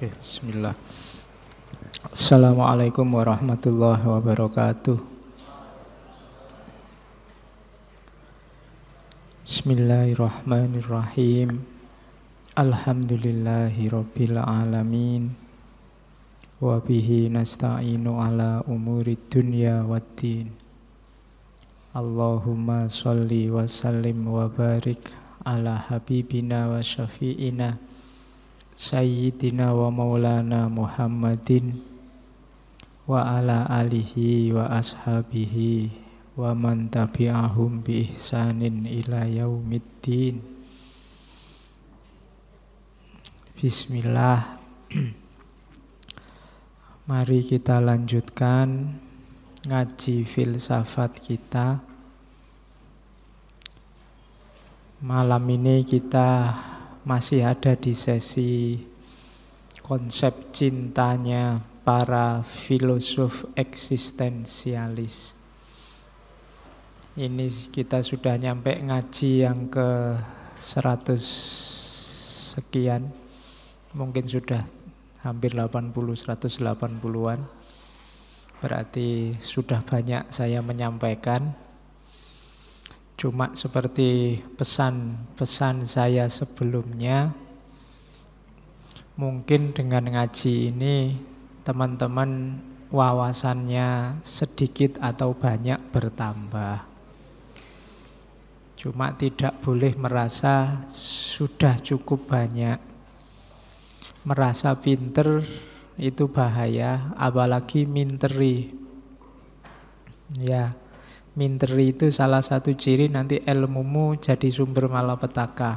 Oke, bismillah. Assalamualaikum warahmatullahi wabarakatuh. Bismillahirrahmanirrahim. Alhamdulillahi rabbil alamin. Wa bihi nasta'inu ala umuri dunya waddin. Allahumma sholli wa sallim wa barik ala habibina wa syafi'ina Sayyidina wa maulana Muhammadin wa ala alihi wa ashabihi wa man tabi'ahum bi ihsanin ila yaumiddin. Bismillah. Mari kita lanjutkan ngaji filsafat kita. Malam ini kita masih ada di sesi konsep cintanya para filosof eksistensialis. Ini kita sudah nyampe ngaji yang ke 100 sekian. Mungkin sudah hampir 80, 180-an. Berarti sudah banyak saya menyampaikan. Cuma seperti pesan-pesan saya sebelumnya, mungkin dengan ngaji ini teman-teman wawasannya sedikit atau banyak bertambah. Cuma tidak boleh merasa sudah cukup banyak. Merasa pinter itu bahaya, apalagi minteri. Ya. Minteri itu salah satu ciri nanti ilmumu jadi sumber malapetaka.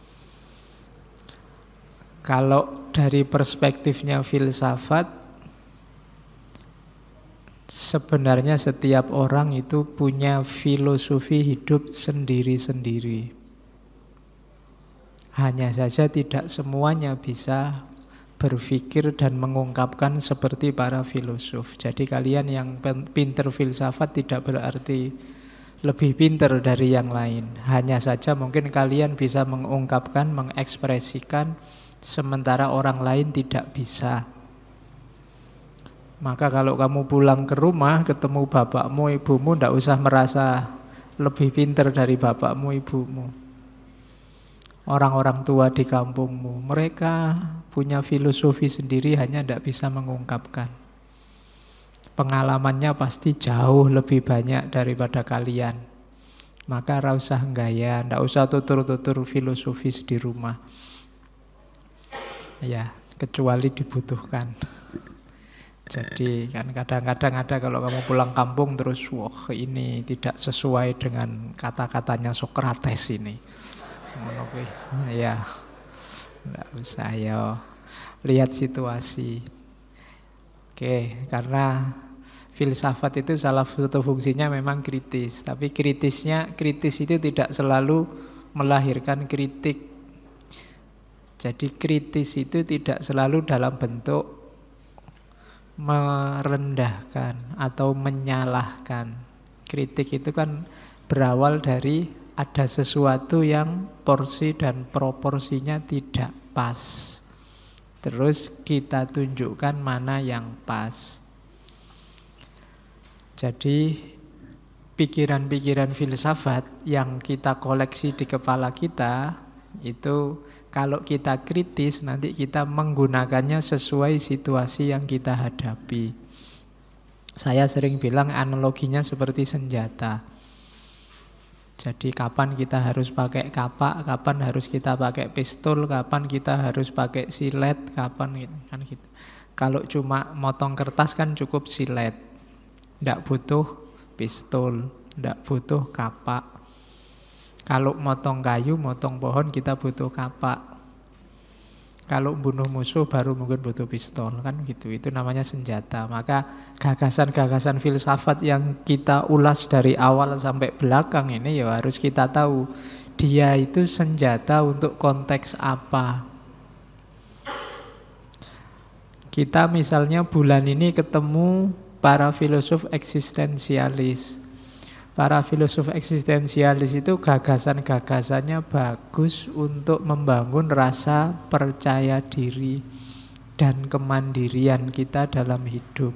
Kalau dari perspektifnya filsafat, sebenarnya setiap orang itu punya filosofi hidup sendiri-sendiri. Hanya saja tidak semuanya bisa berpikir dan mengungkapkan seperti para filosof. Jadi kalian yang pinter filsafat tidak berarti lebih pinter dari yang lain. Hanya saja mungkin kalian bisa mengungkapkan, mengekspresikan, sementara orang lain tidak bisa. Maka kalau kamu pulang ke rumah, ketemu bapakmu, ibumu, tidak usah merasa lebih pinter dari bapakmu, ibumu. Orang-orang tua di kampungmu, mereka punya filosofi sendiri, hanya tidak bisa mengungkapkan. Pengalamannya pasti jauh lebih banyak daripada kalian. Maka tidak usah gaya, tidak usah tutur-tutur filosofis di rumah. Ya, kecuali dibutuhkan. Jadi kan kadang-kadang ada kalau kamu pulang kampung terus, wah ini tidak sesuai dengan kata-katanya Sokrates ini. Ya, enggak usah ya. Lihat situasi. Oke, karena filsafat itu salah satu fungsinya memang kritis. Tapi kritis itu tidak selalu melahirkan kritik. Jadi kritis itu tidak selalu dalam bentuk merendahkan atau menyalahkan. Kritik itu kan berawal dari ada sesuatu yang porsi dan proporsinya tidak pas. Terus kita tunjukkan mana yang pas. Jadi pikiran-pikiran filsafat yang kita koleksi di kepala kita, itu kalau kita kritis nanti kita menggunakannya sesuai situasi yang kita hadapi. Saya sering bilang analoginya seperti senjata. Jadi kapan kita harus pakai kapak, kapan harus kita pakai pistol, kapan kita harus pakai silet, kapan gitu, kan gitu. Kalau cuma motong kertas kan cukup silet. Tidak butuh pistol, tidak butuh kapak. Kalau motong kayu, motong pohon kita butuh kapak. Kalau bunuh musuh baru mungkin butuh pistol, kan gitu. Itu namanya senjata. Maka gagasan-gagasan filsafat yang kita ulas dari awal sampai belakang ini ya harus kita tahu dia itu senjata untuk konteks apa. Kita misalnya bulan ini ketemu para filosof eksistensialis. Para filosof eksistensialis itu gagasan-gagasannya bagus untuk membangun rasa percaya diri, dan kemandirian kita dalam hidup.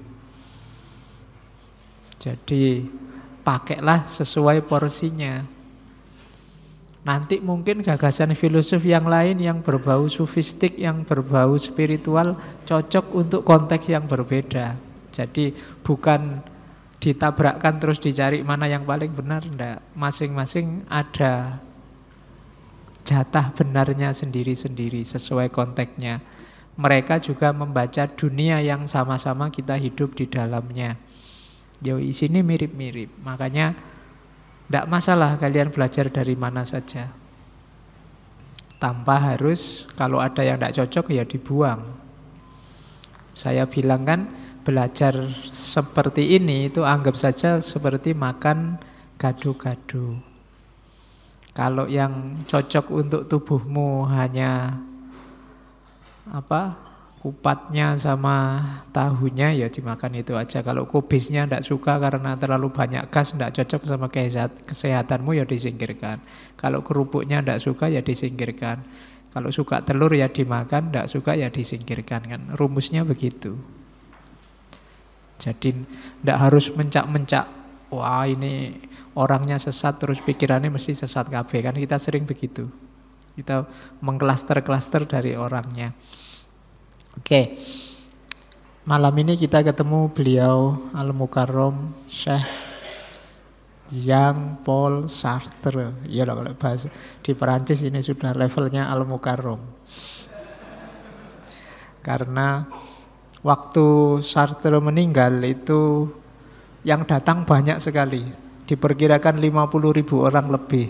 Jadi pakailah sesuai porsinya. Nanti mungkin gagasan filosof yang lain yang berbau sufistik, yang berbau spiritual cocok untuk konteks yang berbeda. Jadi bukan ditabrakkan terus dicari mana yang paling benar, enggak. Masing-masing ada jatah benarnya sendiri-sendiri sesuai konteksnya. Mereka juga membaca dunia yang sama-sama kita hidup di dalamnya. Yo, isinya mirip-mirip. Makanya tidak masalah kalian belajar dari mana saja. Tanpa harus, kalau ada yang tidak cocok ya dibuang. Saya bilang kan, belajar seperti ini itu anggap saja seperti makan gado-gado. Kalau yang cocok untuk tubuhmu hanya kupatnya sama tahunya, ya dimakan itu aja. Kalau kubisnya tidak suka karena terlalu banyak gas, tidak cocok sama kesehatanmu, ya disingkirkan. Kalau kerupuknya tidak suka, ya disingkirkan. Kalau suka telur ya dimakan, tidak suka ya disingkirkan. Kan rumusnya begitu. Jadi tidak harus mencak-mencak, wah ini orangnya sesat terus pikirannya mesti sesat kabeh. Kan kita sering begitu. Kita mengklaster-klaster dari orangnya. Oke, malam ini kita ketemu beliau Al-Mukarram Syekh Jean-Paul Sartre. Ya lah, kalau bahasa di Perancis ini sudah levelnya Al-Mukarram. Karena waktu Sartre meninggal itu yang datang banyak sekali. Diperkirakan 50.000 orang lebih.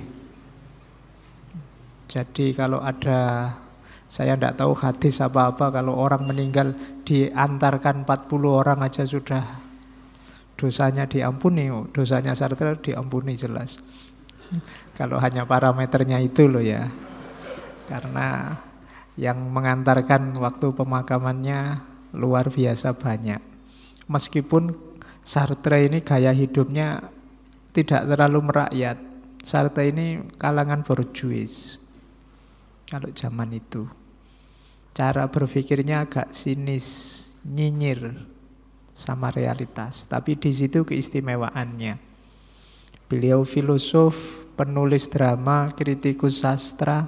Jadi kalau ada, saya tidak tahu hadis apa-apa, kalau orang meninggal diantarkan 40 orang aja sudah dosanya diampuni. Dosanya Sartre diampuni jelas. Kalau hanya parameternya itu loh ya. Karena yang mengantarkan waktu pemakamannya luar biasa banyak. Meskipun Sartre ini gaya hidupnya tidak terlalu merakyat. Sartre ini kalangan borjuis. Kalau zaman itu cara berpikirnya agak sinis, nyinyir sama realitas. Tapi di situ keistimewaannya. Beliau filosof, penulis drama, kritikus sastra.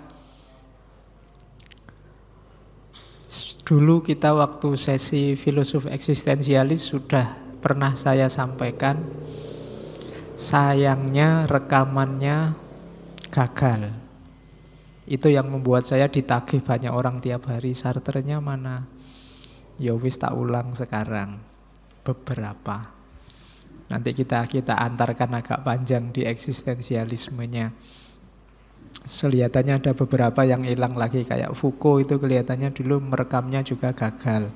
Dulu kita waktu sesi filosof eksistensialis sudah pernah saya sampaikan. Sayangnya rekamannya gagal. Itu yang membuat saya ditagih banyak orang tiap hari. Sartre-nya mana? Ya wis tak ulang sekarang beberapa. Nanti kita antarkan agak panjang di eksistensialismenya. Kelihatannya ada beberapa yang hilang lagi. Kayak Foucault itu kelihatannya dulu merekamnya juga gagal.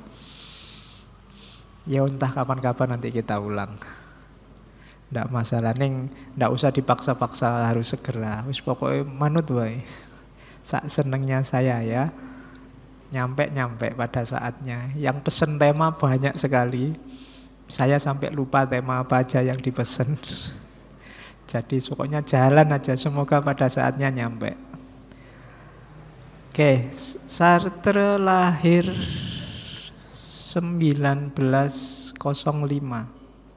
Ya entah kapan-kapan nanti kita ulang. Nggak masalah, nggak usah dipaksa-paksa harus segera. Wis pokoknya manut wae. Sak senengnya saya ya. Nyampe pada saatnya. Yang pesen tema banyak sekali. Saya sampai lupa tema apa aja yang dipesen. Jadi pokoknya jalan aja, semoga pada saatnya nyampe. Oke, Sartre lahir 1905.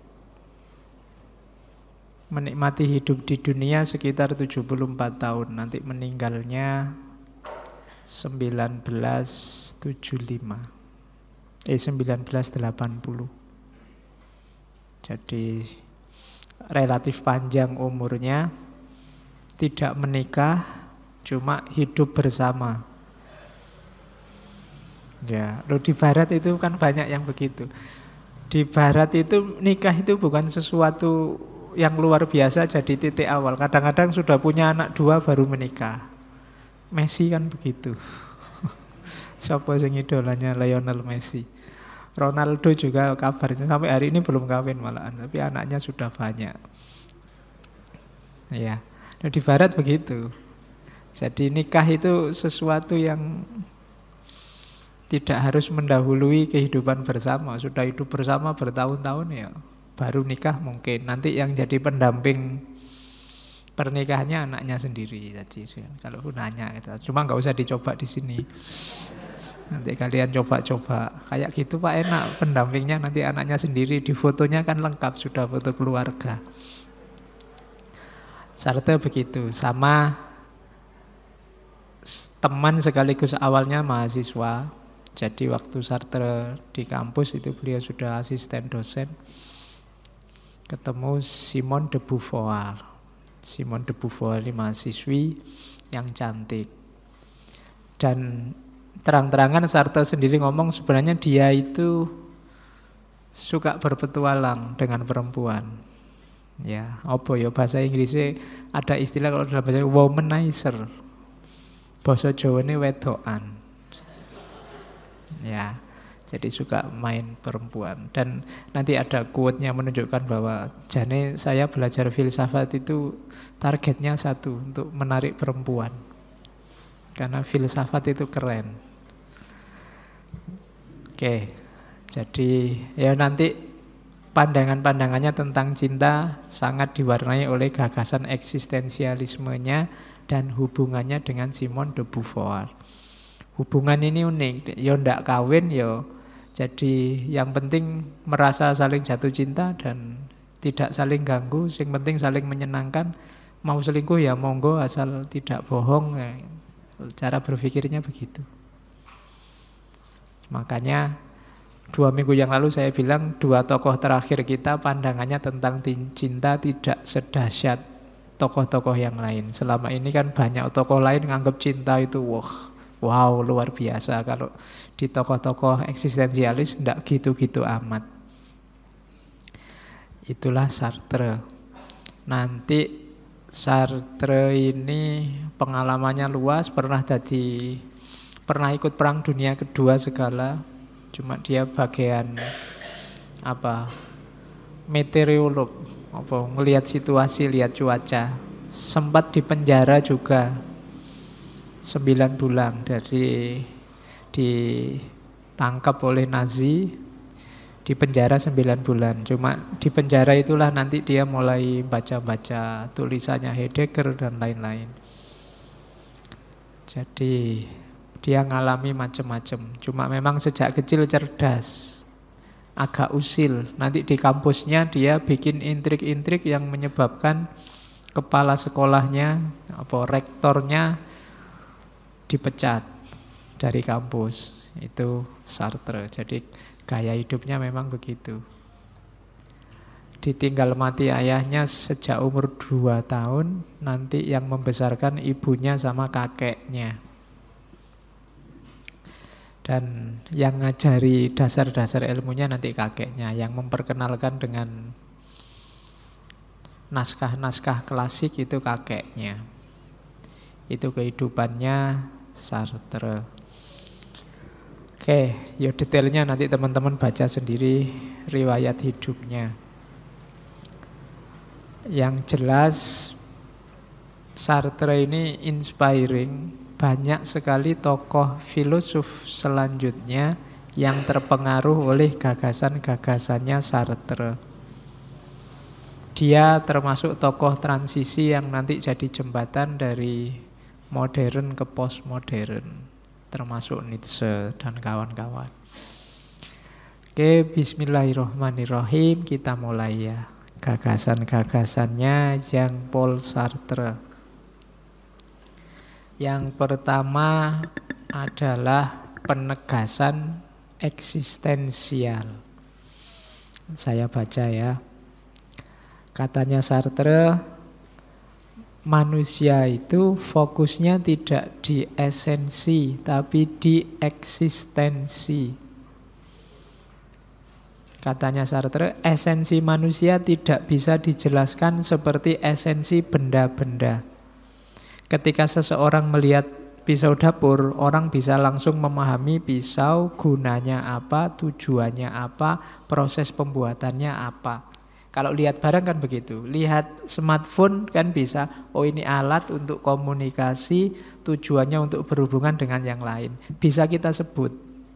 Menikmati hidup di dunia sekitar 74 tahun. Nanti meninggalnya 1980. Jadi relatif panjang umurnya. Tidak menikah, cuma hidup bersama. Ya, loh di barat itu kan banyak yang begitu. Di barat itu nikah itu bukan sesuatu yang luar biasa jadi titik awal. Kadang-kadang sudah punya anak 2 baru menikah. Messi kan begitu. Siapa sing idolanya Lionel Messi. Ronaldo juga kabarnya sampai hari ini belum kawin malahan, tapi anaknya sudah banyak. Ya, di barat begitu. Jadi nikah itu sesuatu yang tidak harus mendahului kehidupan bersama. Sudah hidup bersama bertahun-tahun ya baru nikah mungkin. Nanti yang jadi pendamping pernikahannya anaknya sendiri. Jadi kalau nanya gitu. Cuma nggak usah dicoba di sini. Nanti kalian coba-coba. Kayak gitu Pak, enak. Pendampingnya nanti anaknya sendiri. Di fotonya kan lengkap, sudah foto keluarga. Sartre begitu. Sama teman sekaligus awalnya mahasiswa. Jadi waktu Sartre di kampus itu beliau sudah asisten dosen. Ketemu Simone de Beauvoir. Simone de Beauvoir ini mahasiswi yang cantik. Dan terang-terangan Sartre sendiri ngomong sebenarnya dia itu suka berpetualang dengan perempuan. Ya, apa ya bahasa Inggrisnya ada istilah kalau dalam bahasa womanizer. Bahasa Jawa ini wedokan. Ya, jadi suka main perempuan. Dan nanti ada quote-nya menunjukkan bahwa jane saya belajar filsafat itu targetnya satu, untuk menarik perempuan. Karena filsafat itu keren. Oke, jadi ya nanti pandangan-pandangannya tentang cinta sangat diwarnai oleh gagasan eksistensialismenya dan hubungannya dengan Simone de Beauvoir. Hubungan ini unik, ya ndak kawin ya. Jadi yang penting merasa saling jatuh cinta dan tidak saling ganggu, yang penting saling menyenangkan. Mau selingkuh ya monggo asal tidak bohong. Cara berpikirnya begitu. Makanya 2 minggu yang lalu saya bilang 2 tokoh terakhir kita pandangannya tentang cinta tidak sedahsyat tokoh-tokoh yang lain. Selama ini kan banyak tokoh lain nganggap cinta itu wow luar biasa. Kalau di tokoh-tokoh eksistensialis tidak gitu-gitu amat. Itulah Sartre. Nanti Sartre ini pengalamannya luas, pernah ikut Perang Dunia Kedua segala. Cuma dia bagian meteorolog, ngelihat situasi, lihat cuaca. Sempat di penjara juga 9 bulan ditangkap oleh Nazi. Di penjara 9 bulan. Cuma di penjara itulah nanti dia mulai baca-baca tulisannya Heidegger dan lain-lain. Jadi dia ngalami macam-macam. Cuma memang sejak kecil cerdas, agak usil. Nanti di kampusnya dia bikin intrik-intrik yang menyebabkan kepala sekolahnya, rektornya dipecat dari kampus. Itu Sartre. Jadi gaya hidupnya memang begitu. Ditinggal mati ayahnya sejak umur 2 tahun, nanti yang membesarkan ibunya sama kakeknya. Dan yang ngajari dasar-dasar ilmunya nanti kakeknya, yang memperkenalkan dengan naskah-naskah klasik itu kakeknya. Itu kehidupannya Sartre. Oke, ya detailnya nanti teman-teman baca sendiri riwayat hidupnya. Yang jelas Sartre ini inspiring. Banyak sekali tokoh filosof selanjutnya yang terpengaruh oleh gagasan-gagasannya Sartre. Dia termasuk tokoh transisi yang nanti jadi jembatan dari modern ke postmodern. Termasuk Nietzsche dan kawan-kawan. Oke, bismillahirrahmanirrahim. Kita mulai ya. Gagasan-gagasannya Jean-Paul Sartre. Yang pertama adalah penegasan eksistensial. Saya baca ya. Katanya Sartre, manusia itu fokusnya tidak di esensi, tapi di eksistensi. Katanya Sartre, esensi manusia tidak bisa dijelaskan seperti esensi benda-benda. Ketika seseorang melihat pisau dapur, orang bisa langsung memahami pisau, gunanya apa, tujuannya apa, proses pembuatannya apa. Kalau lihat barang kan begitu. Lihat smartphone kan bisa, oh ini alat untuk komunikasi, tujuannya untuk berhubungan dengan yang lain. Bisa kita sebut.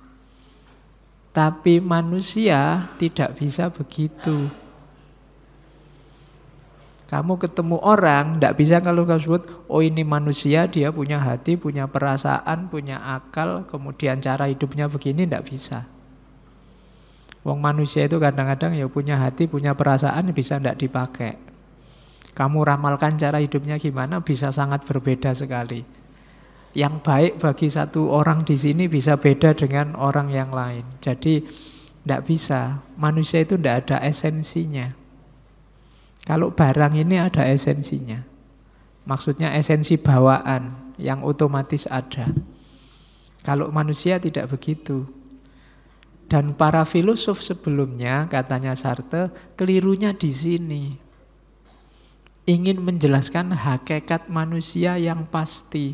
Tapi manusia tidak bisa begitu. Kamu ketemu orang, tidak bisa kalau kamu sebut, oh ini manusia, dia punya hati, punya perasaan, punya akal, kemudian cara hidupnya begini, tidak bisa. Wong manusia itu kadang-kadang ya punya hati, punya perasaan, bisa tidak dipakai. Kamu ramalkan cara hidupnya gimana, bisa sangat berbeda sekali. Yang baik bagi satu orang di sini bisa beda dengan orang yang lain. Jadi tidak bisa, manusia itu tidak ada esensinya. Kalau barang ini ada esensinya. Maksudnya esensi bawaan yang otomatis ada. Kalau manusia tidak begitu. Dan para filosof sebelumnya, katanya Sartre, kelirunya di sini. Ingin menjelaskan hakikat manusia yang pasti.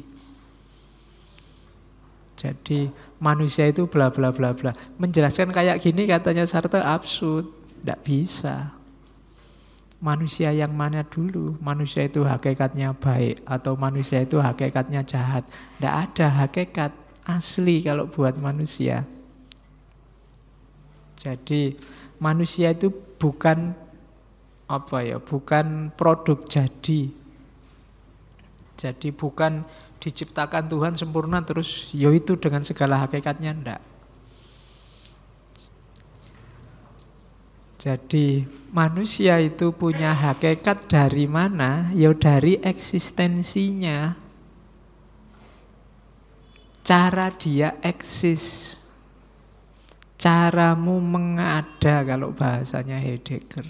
Jadi manusia itu bla bla bla bla. Menjelaskan kayak gini katanya Sartre absurd. Tidak bisa. Manusia yang mana dulu? Manusia itu hakikatnya baik atau manusia itu hakikatnya jahat? Tidak ada hakikat asli kalau buat manusia. Jadi manusia itu bukan bukan produk jadi. Jadi bukan diciptakan Tuhan sempurna terus itu dengan segala hakikatnya, enggak. Jadi manusia itu punya hakikat dari mana? Ya dari eksistensinya. Cara dia eksis. Caramu mengada kalau bahasanya Heidegger.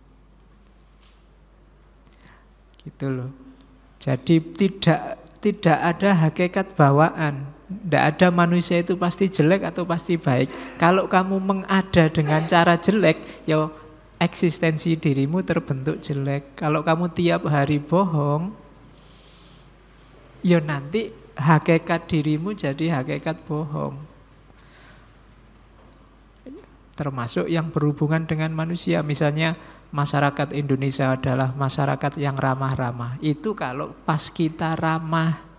Gitu loh. Jadi tidak ada hakikat bawaan. Tidak ada manusia itu pasti jelek atau pasti baik. Kalau kamu mengada dengan cara jelek, ya eksistensi dirimu terbentuk jelek. Kalau kamu tiap hari bohong, ya nanti hakikat dirimu jadi hakikat bohong. Termasuk yang berhubungan dengan manusia. Misalnya masyarakat Indonesia adalah masyarakat yang ramah-ramah. Itu kalau pas kita ramah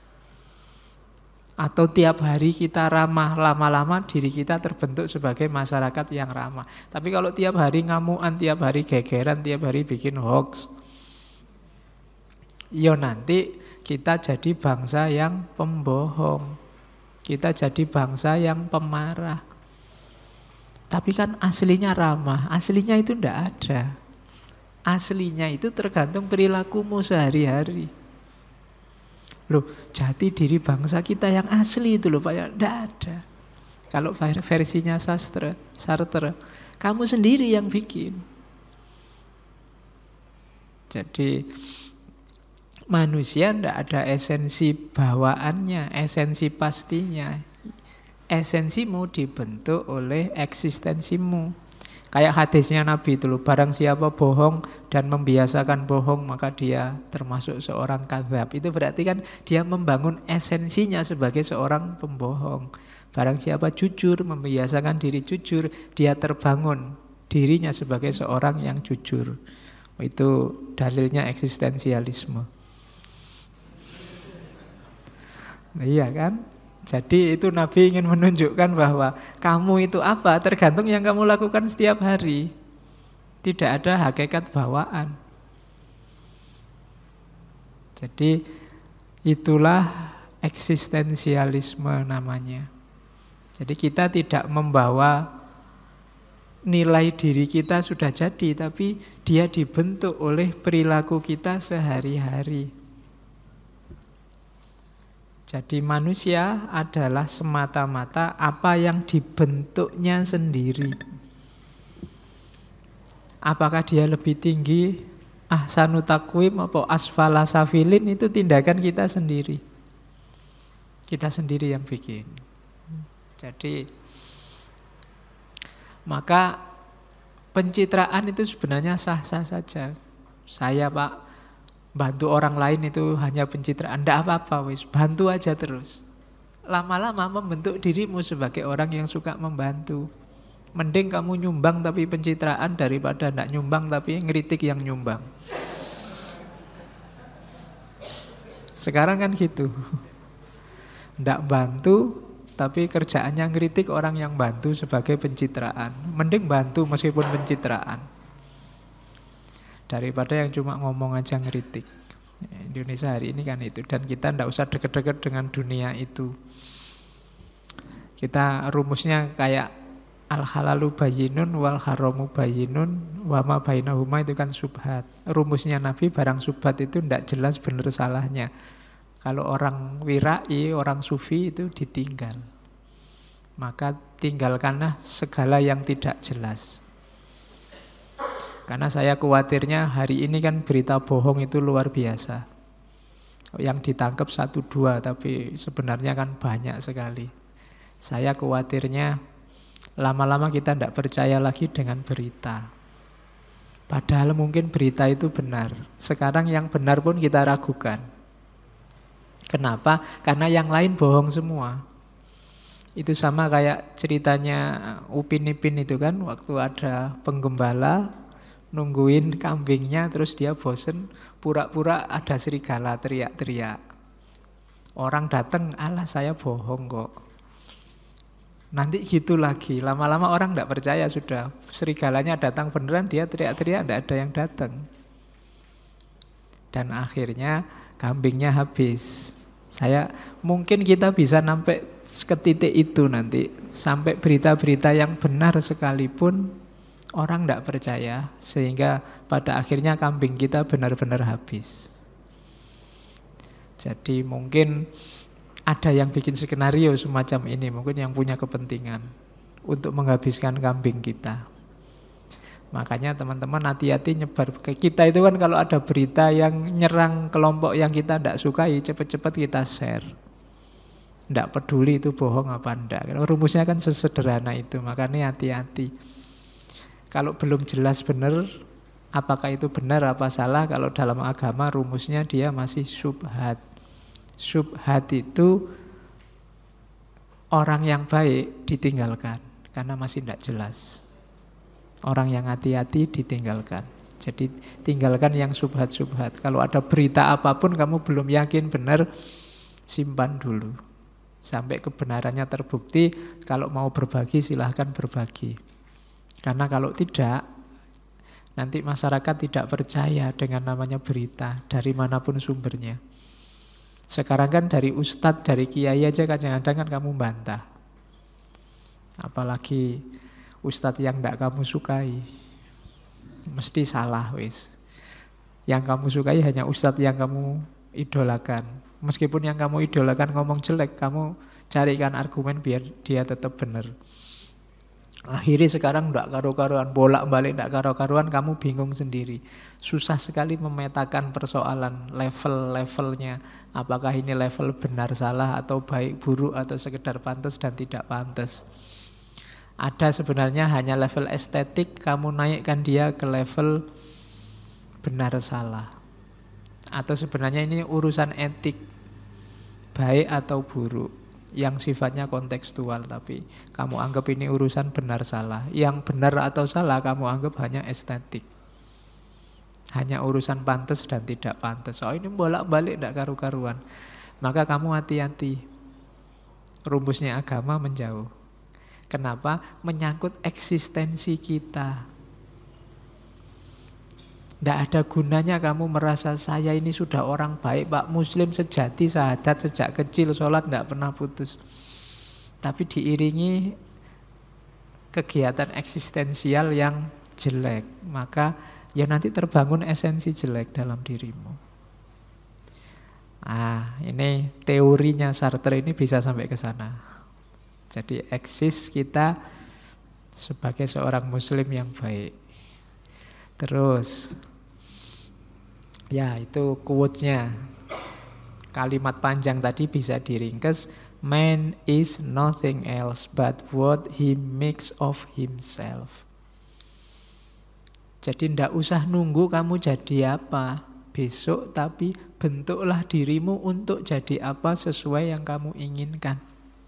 atau tiap hari kita ramah, lama-lama diri kita terbentuk sebagai masyarakat yang ramah. Tapi kalau tiap hari ngamuan, tiap hari gegeran, tiap hari bikin hoax, ya nanti kita jadi bangsa yang pembohong. Kita jadi bangsa yang pemarah. Tapi kan aslinya ramah, aslinya itu tidak ada. Aslinya itu tergantung perilakumu sehari-hari. Loh, jati diri bangsa kita yang asli itu loh Pak, ya tidak ada. Kalau versinya Sartre, kamu sendiri yang bikin. Jadi manusia tidak ada esensi bawaannya, esensi pastinya. Esensimu dibentuk oleh eksistensimu. Kayak hadisnya Nabi itu loh, barang siapa bohong dan membiasakan bohong maka dia termasuk seorang kadzab. Itu berarti kan dia membangun esensinya sebagai seorang pembohong. Barang siapa jujur, membiasakan diri jujur, dia terbangun dirinya sebagai seorang yang jujur. Itu dalilnya eksistensialisme. Nah, iya kan? Jadi itu Nabi ingin menunjukkan bahwa kamu itu apa tergantung yang kamu lakukan setiap hari. Tidak ada hakikat bawaan. Jadi itulah eksistensialisme namanya. Jadi kita tidak membawa nilai diri kita sudah jadi, tapi dia dibentuk oleh perilaku kita sehari-hari. Jadi manusia adalah semata-mata apa yang dibentuknya sendiri. Apakah dia lebih tinggi ahsanu taqwim atau asfala safilin, itu tindakan kita sendiri. Kita sendiri yang bikin. Jadi maka pencitraan itu sebenarnya sah-sah saja. Saya Pak bantu orang lain itu hanya pencitraan, tidak apa-apa, wis bantu aja terus. Lama-lama membentuk dirimu sebagai orang yang suka membantu. Mending kamu nyumbang tapi pencitraan daripada tidak nyumbang tapi ngeritik yang nyumbang. Sekarang kan gitu. Tidak bantu tapi kerjaannya ngeritik orang yang bantu sebagai pencitraan. Mending bantu meskipun pencitraan. daripada yang cuma ngomong aja ngeritik. Indonesia hari ini kan itu. Dan kita tidak usah deket-deket dengan dunia itu. Kita rumusnya kayak al-halalu bayyinun wal haramu bayyinun wa ma bainahuma, itu kan subhat. Rumusnya Nabi, barang subhat itu tidak jelas benar salahnya. Kalau orang wirai, orang sufi itu ditinggal. Maka tinggalkanlah segala yang tidak jelas. Karena saya khawatirnya hari ini kan berita bohong itu luar biasa. Yang ditangkap 1-2, tapi sebenarnya kan banyak sekali. Saya khawatirnya lama-lama kita tidak percaya lagi dengan berita. Padahal mungkin berita itu benar. Sekarang yang benar pun kita ragukan. Kenapa? Karena yang lain bohong semua. Itu sama kayak ceritanya Upin Ipin itu kan, waktu ada penggembala nungguin kambingnya, terus dia bosen, pura-pura ada serigala teriak-teriak. Orang datang, alah saya bohong kok. Nanti gitu lagi, lama-lama orang tidak percaya sudah. Serigalanya datang beneran, dia teriak-teriak, tidak ada yang datang. Dan akhirnya kambingnya habis. Mungkin kita bisa sampai ke titik itu nanti. Sampai berita-berita yang benar sekalipun orang tidak percaya, sehingga pada akhirnya kambing kita benar-benar habis. Jadi mungkin ada yang bikin skenario semacam ini, mungkin yang punya kepentingan untuk menghabiskan kambing kita. Makanya teman-teman hati-hati nyebar. Kita itu kan kalau ada berita yang nyerang kelompok yang kita tidak sukai, cepat-cepat kita share. Tidak peduli itu bohong apa enggak. Rumusnya kan sesederhana itu, makanya hati-hati. Kalau belum jelas benar, apakah itu benar apa salah, kalau dalam agama rumusnya dia masih subhat. Subhat itu orang yang baik ditinggalkan karena masih tidak jelas. Orang yang hati-hati ditinggalkan. Jadi tinggalkan yang subhat-subhat. Kalau ada berita apapun kamu belum yakin benar, simpan dulu sampai kebenarannya terbukti. Kalau mau berbagi silahkan berbagi. Karena kalau tidak, nanti masyarakat tidak percaya dengan namanya berita dari manapun sumbernya. Sekarang kan dari ustadz, dari kiai aja kadang-kadang kan kamu bantah. Apalagi ustadz yang tidak kamu sukai, mesti salah wis. Yang kamu sukai hanya ustadz yang kamu idolakan. Meskipun yang kamu idolakan ngomong jelek, kamu carikan argumen biar dia tetap benar. Akhirnya sekarang tidak karu-karuan, bolak-balik tidak karu-karuan, kamu bingung sendiri. Susah sekali memetakan persoalan level-levelnya. Apakah ini level benar salah atau baik buruk atau sekedar pantas dan tidak pantas. Ada sebenarnya hanya level estetik, kamu naikkan dia ke level benar salah. Atau sebenarnya ini urusan etik, baik atau buruk, yang sifatnya kontekstual, tapi kamu anggap ini urusan benar salah. Yang benar atau salah kamu anggap hanya estetik, hanya urusan pantas dan tidak pantas. Oh ini bolak-balik tidak karu-karuan. Maka kamu hati-hati. Rumusnya agama menjauh. Kenapa? Menyangkut eksistensi kita. Tidak ada gunanya kamu merasa saya ini sudah orang baik, Pak Muslim sejati, syahadat sejak kecil, sholat tidak pernah putus. Tapi diiringi kegiatan eksistensial yang jelek, maka ya nanti terbangun esensi jelek dalam dirimu. Ini teorinya Sartre ini bisa sampai ke sana. Jadi eksis kita sebagai seorang muslim yang baik. Terus ya itu quote-nya. Kalimat panjang tadi bisa diringkas, man is nothing else but what he makes of himself. Jadi ndak usah nunggu kamu jadi apa besok, tapi bentuklah dirimu untuk jadi apa sesuai yang kamu inginkan.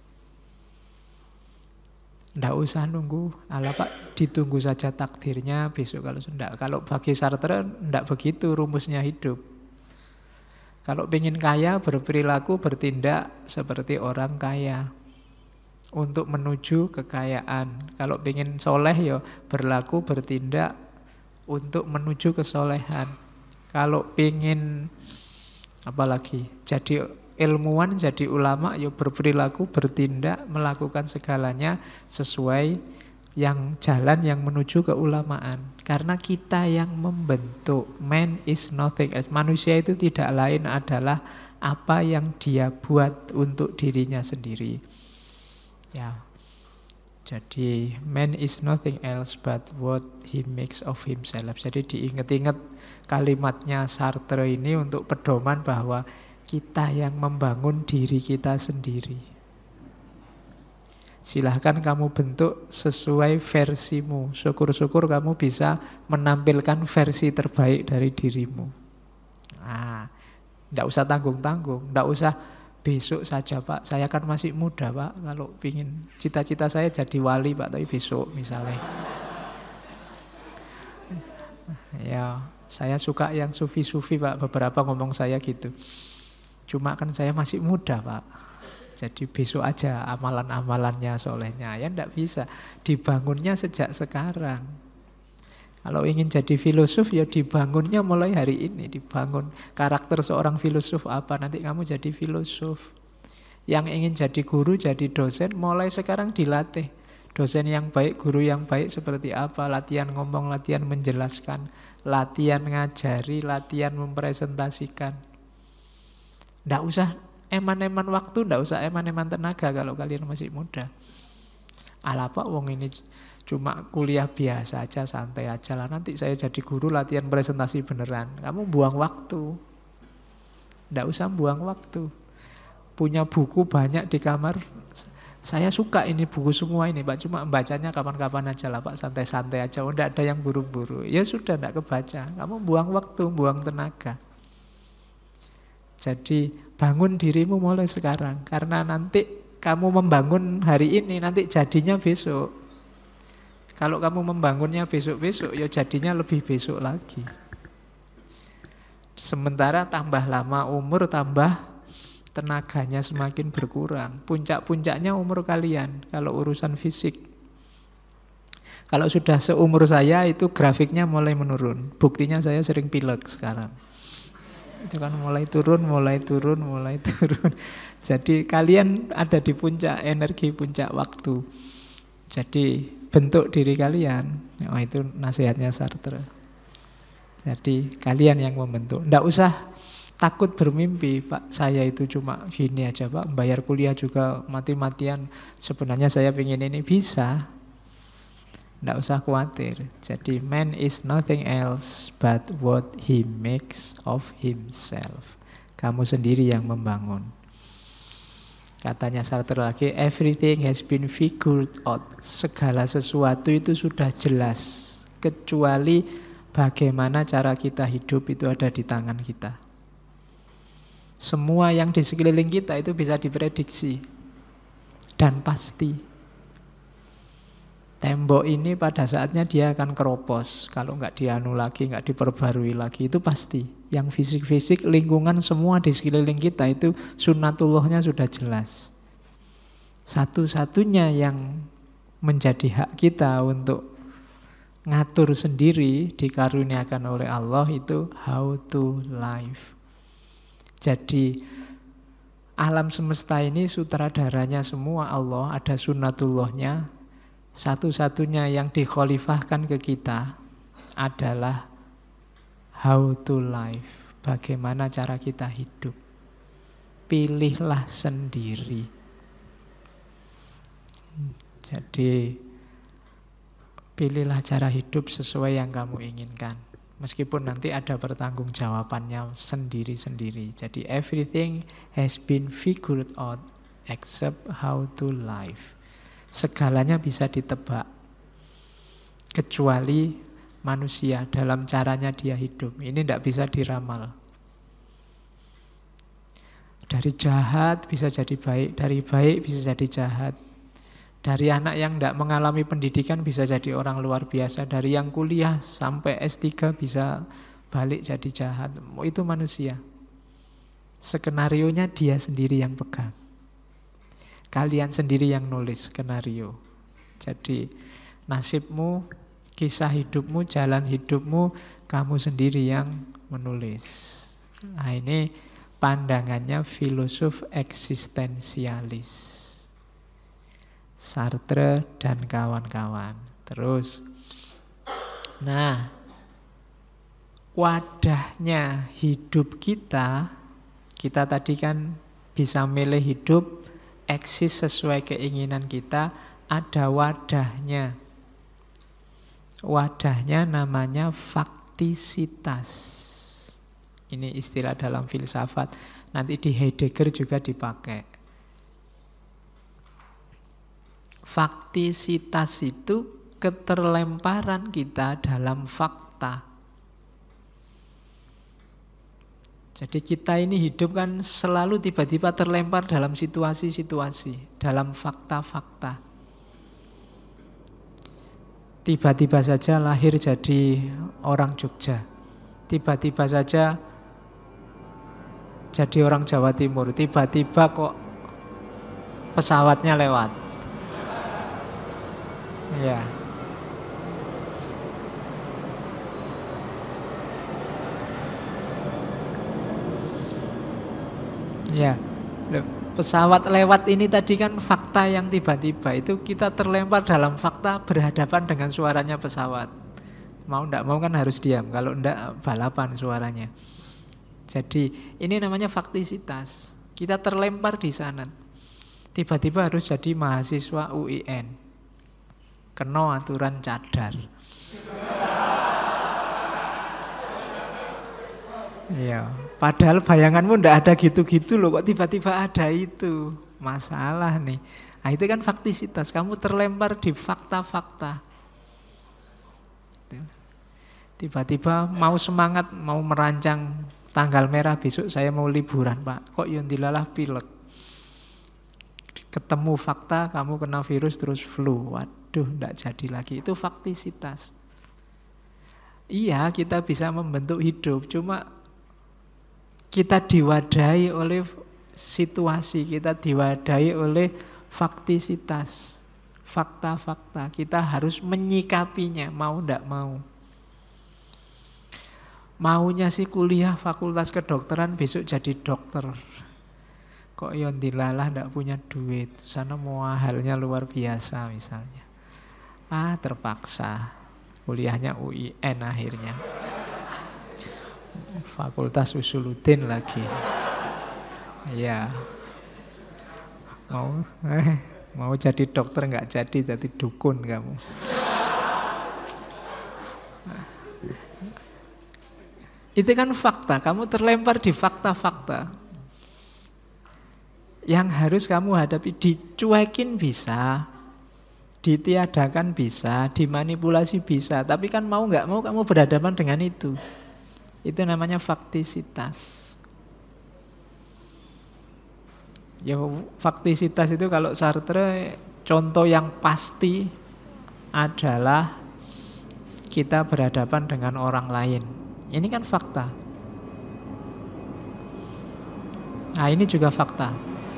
Nggak usah nunggu, ala Pak ditunggu saja takdirnya besok kalau sudah. Kalau bagi Sartre nggak begitu rumusnya hidup. Kalau pengen kaya berperilaku bertindak seperti orang kaya untuk menuju kekayaan. Kalau pengen soleh ya berlaku bertindak untuk menuju kesolehan. Kalau pingin apalagi jadi ilmuwan, jadi ulama, ya berperilaku, bertindak, melakukan segalanya sesuai yang jalan yang menuju keulamaan. Karena kita yang membentuk. Man is nothing else. Manusia itu tidak lain adalah apa yang dia buat untuk dirinya sendiri. Ya. Jadi man is nothing else but what he makes of himself. Jadi diingat-ingat kalimatnya Sartre ini untuk pedoman bahwa kita yang membangun diri kita sendiri. Silahkan kamu bentuk sesuai versimu. Syukur-syukur kamu bisa menampilkan versi terbaik dari dirimu. Nah, tidak usah tanggung-tanggung, tidak usah besok saja Pak. Saya kan masih muda Pak. Kalau pingin cita-cita saya jadi wali Pak, tapi besok misalnya. Ya, saya suka yang sufi-sufi Pak. Beberapa ngomong saya gitu. Cuma kan saya masih muda Pak. Jadi besok aja amalan-amalannya solehnya. Ya enggak bisa. Dibangunnya sejak sekarang. Kalau ingin jadi filosof ya dibangunnya mulai hari ini. Dibangun karakter seorang filosof apa. Nanti kamu jadi filosof. Yang ingin jadi guru, jadi dosen, mulai sekarang dilatih. Dosen yang baik, guru yang baik seperti apa. Latihan ngomong, latihan menjelaskan. Latihan ngajari, latihan mempresentasikan. Nggak usah eman-eman waktu, nggak usah eman-eman tenaga kalau kalian masih muda. Alah Pak, wong ini cuma kuliah biasa aja, santai aja lah. Nanti saya jadi guru latihan presentasi beneran. Kamu buang waktu. Nggak usah buang waktu. Punya buku banyak di kamar. Saya suka ini buku semua ini Pak. Cuma bacanya kapan-kapan aja lah Pak. Santai-santai aja. Oh, nggak ada yang buru-buru. Ya sudah, nggak kebaca. Kamu buang waktu, buang tenaga. Jadi bangun dirimu mulai sekarang. Karena nanti kamu membangun hari ini, nanti jadinya besok. Kalau kamu membangunnya besok-besok, ya jadinya lebih besok lagi. Sementara tambah lama umur, tambah tenaganya semakin berkurang. Puncak-puncaknya umur kalian, kalau urusan fisik. Kalau sudah seumur saya, itu grafiknya mulai menurun. Buktinya saya sering pilek sekarang. Itu kan mulai turun. Jadi kalian ada di puncak energi, puncak waktu. Jadi bentuk diri kalian. Oh, itu nasihatnya Sartre. Jadi kalian yang membentuk. Nggak usah takut bermimpi, Pak. Saya itu cuma gini aja, Pak. Bayar kuliah juga mati-matian. Sebenarnya saya ingin ini, bisa. Nggak usah khawatir. Jadi man is nothing else but what he makes of himself. Kamu sendiri yang membangun. Katanya Sartre lagi, everything has been figured out. Segala sesuatu itu sudah jelas. Kecuali bagaimana cara kita hidup itu ada di tangan kita. Semua yang di sekeliling kita itu bisa diprediksi. Dan pasti. Tembok ini pada saatnya dia akan keropos. Kalau nggak dianu lagi, nggak diperbarui lagi, itu pasti. Yang fisik-fisik, lingkungan semua di sekeliling kita itu sunnatullahnya sudah jelas. Satu-satunya yang menjadi hak kita untuk ngatur sendiri, dikaruniakan oleh Allah, itu how to live. Jadi alam semesta ini sutradaranya semua Allah, ada sunnatullahnya. Satu-satunya yang dikhalifahkan ke kita adalah how to live. Bagaimana cara kita hidup. Pilihlah sendiri. Jadi pilihlah cara hidup sesuai yang kamu inginkan. Meskipun nanti ada pertanggungjawabannya sendiri-sendiri. Jadi everything has been figured out except how to live. Segalanya bisa ditebak. Kecuali manusia dalam caranya dia hidup. Ini tidak bisa diramal. Dari jahat bisa jadi baik. Dari baik bisa jadi jahat. Dari anak yang tidak mengalami pendidikan bisa jadi orang luar biasa. Dari yang kuliah sampai S3 bisa balik jadi jahat. Itu manusia. Skenarionya dia sendiri yang pegang. Kalian sendiri yang nulis skenario. Jadi nasibmu Kisah hidupmu, jalan hidupmu, kamu sendiri yang menulis. Nah, ini pandangannya filosof eksistensialis, Sartre dan kawan-kawan. Terus, nah, wadahnya hidup kita tadi kan bisa milih hidup, eksis sesuai keinginan kita, ada wadahnya. Wadahnya namanya faktisitas. Ini istilah dalam filsafat. Nanti di Heidegger juga dipakai. Faktisitas itu keterlemparan kita dalam fakta. Jadi kita ini hidup kan selalu tiba-tiba terlempar dalam situasi-situasi, dalam fakta-fakta. Tiba-tiba saja lahir jadi orang Jogja. Tiba-tiba saja jadi orang Jawa Timur. Tiba-tiba kok pesawatnya lewat. Ya. Ya. Pesawat lewat ini tadi kan fakta yang tiba-tiba. Itu kita terlempar dalam fakta berhadapan dengan suaranya pesawat. Mau ndak mau kan harus diam. Kalau ndak balapan suaranya. Jadi ini namanya faktisitas. Kita terlempar di sana. Tiba-tiba harus jadi mahasiswa UIN. Kena aturan cadar. Iya. Padahal bayanganmu ndak ada gitu-gitu loh, kok tiba-tiba ada itu. Masalah nih. Nah, itu kan faktisitas. Kamu terlempar di fakta-fakta. Tiba-tiba mau semangat, mau merancang tanggal merah besok saya mau liburan, Pak. Kok yondilalah pilek. Ketemu fakta, kamu kena virus terus flu. Waduh, ndak jadi lagi. Itu faktisitas. Iya, kita bisa membentuk hidup, cuma kita diwadahi oleh situasi, kita diwadahi oleh faktisitas, fakta-fakta. Kita harus menyikapinya, mau ndak mau. Maunya sih kuliah fakultas kedokteran besok jadi dokter. Kok yondilalah ndak punya duit, sana mahalnya luar biasa misalnya. Terpaksa kuliahnya UIN akhirnya. Fakultas Usuluddin lagi. Ya. Mau jadi dokter nggak jadi dukun kamu. Itu kan fakta, kamu terlempar di fakta-fakta. Yang harus kamu hadapi, dicuekin bisa, ditiadakan bisa, dimanipulasi bisa, tapi kan mau nggak mau kamu berhadapan dengan itu. Itu namanya faktisitas. Ya, faktisitas itu kalau Sartre, contoh yang pasti adalah kita berhadapan dengan orang lain. Ini kan fakta. Nah, ini juga fakta.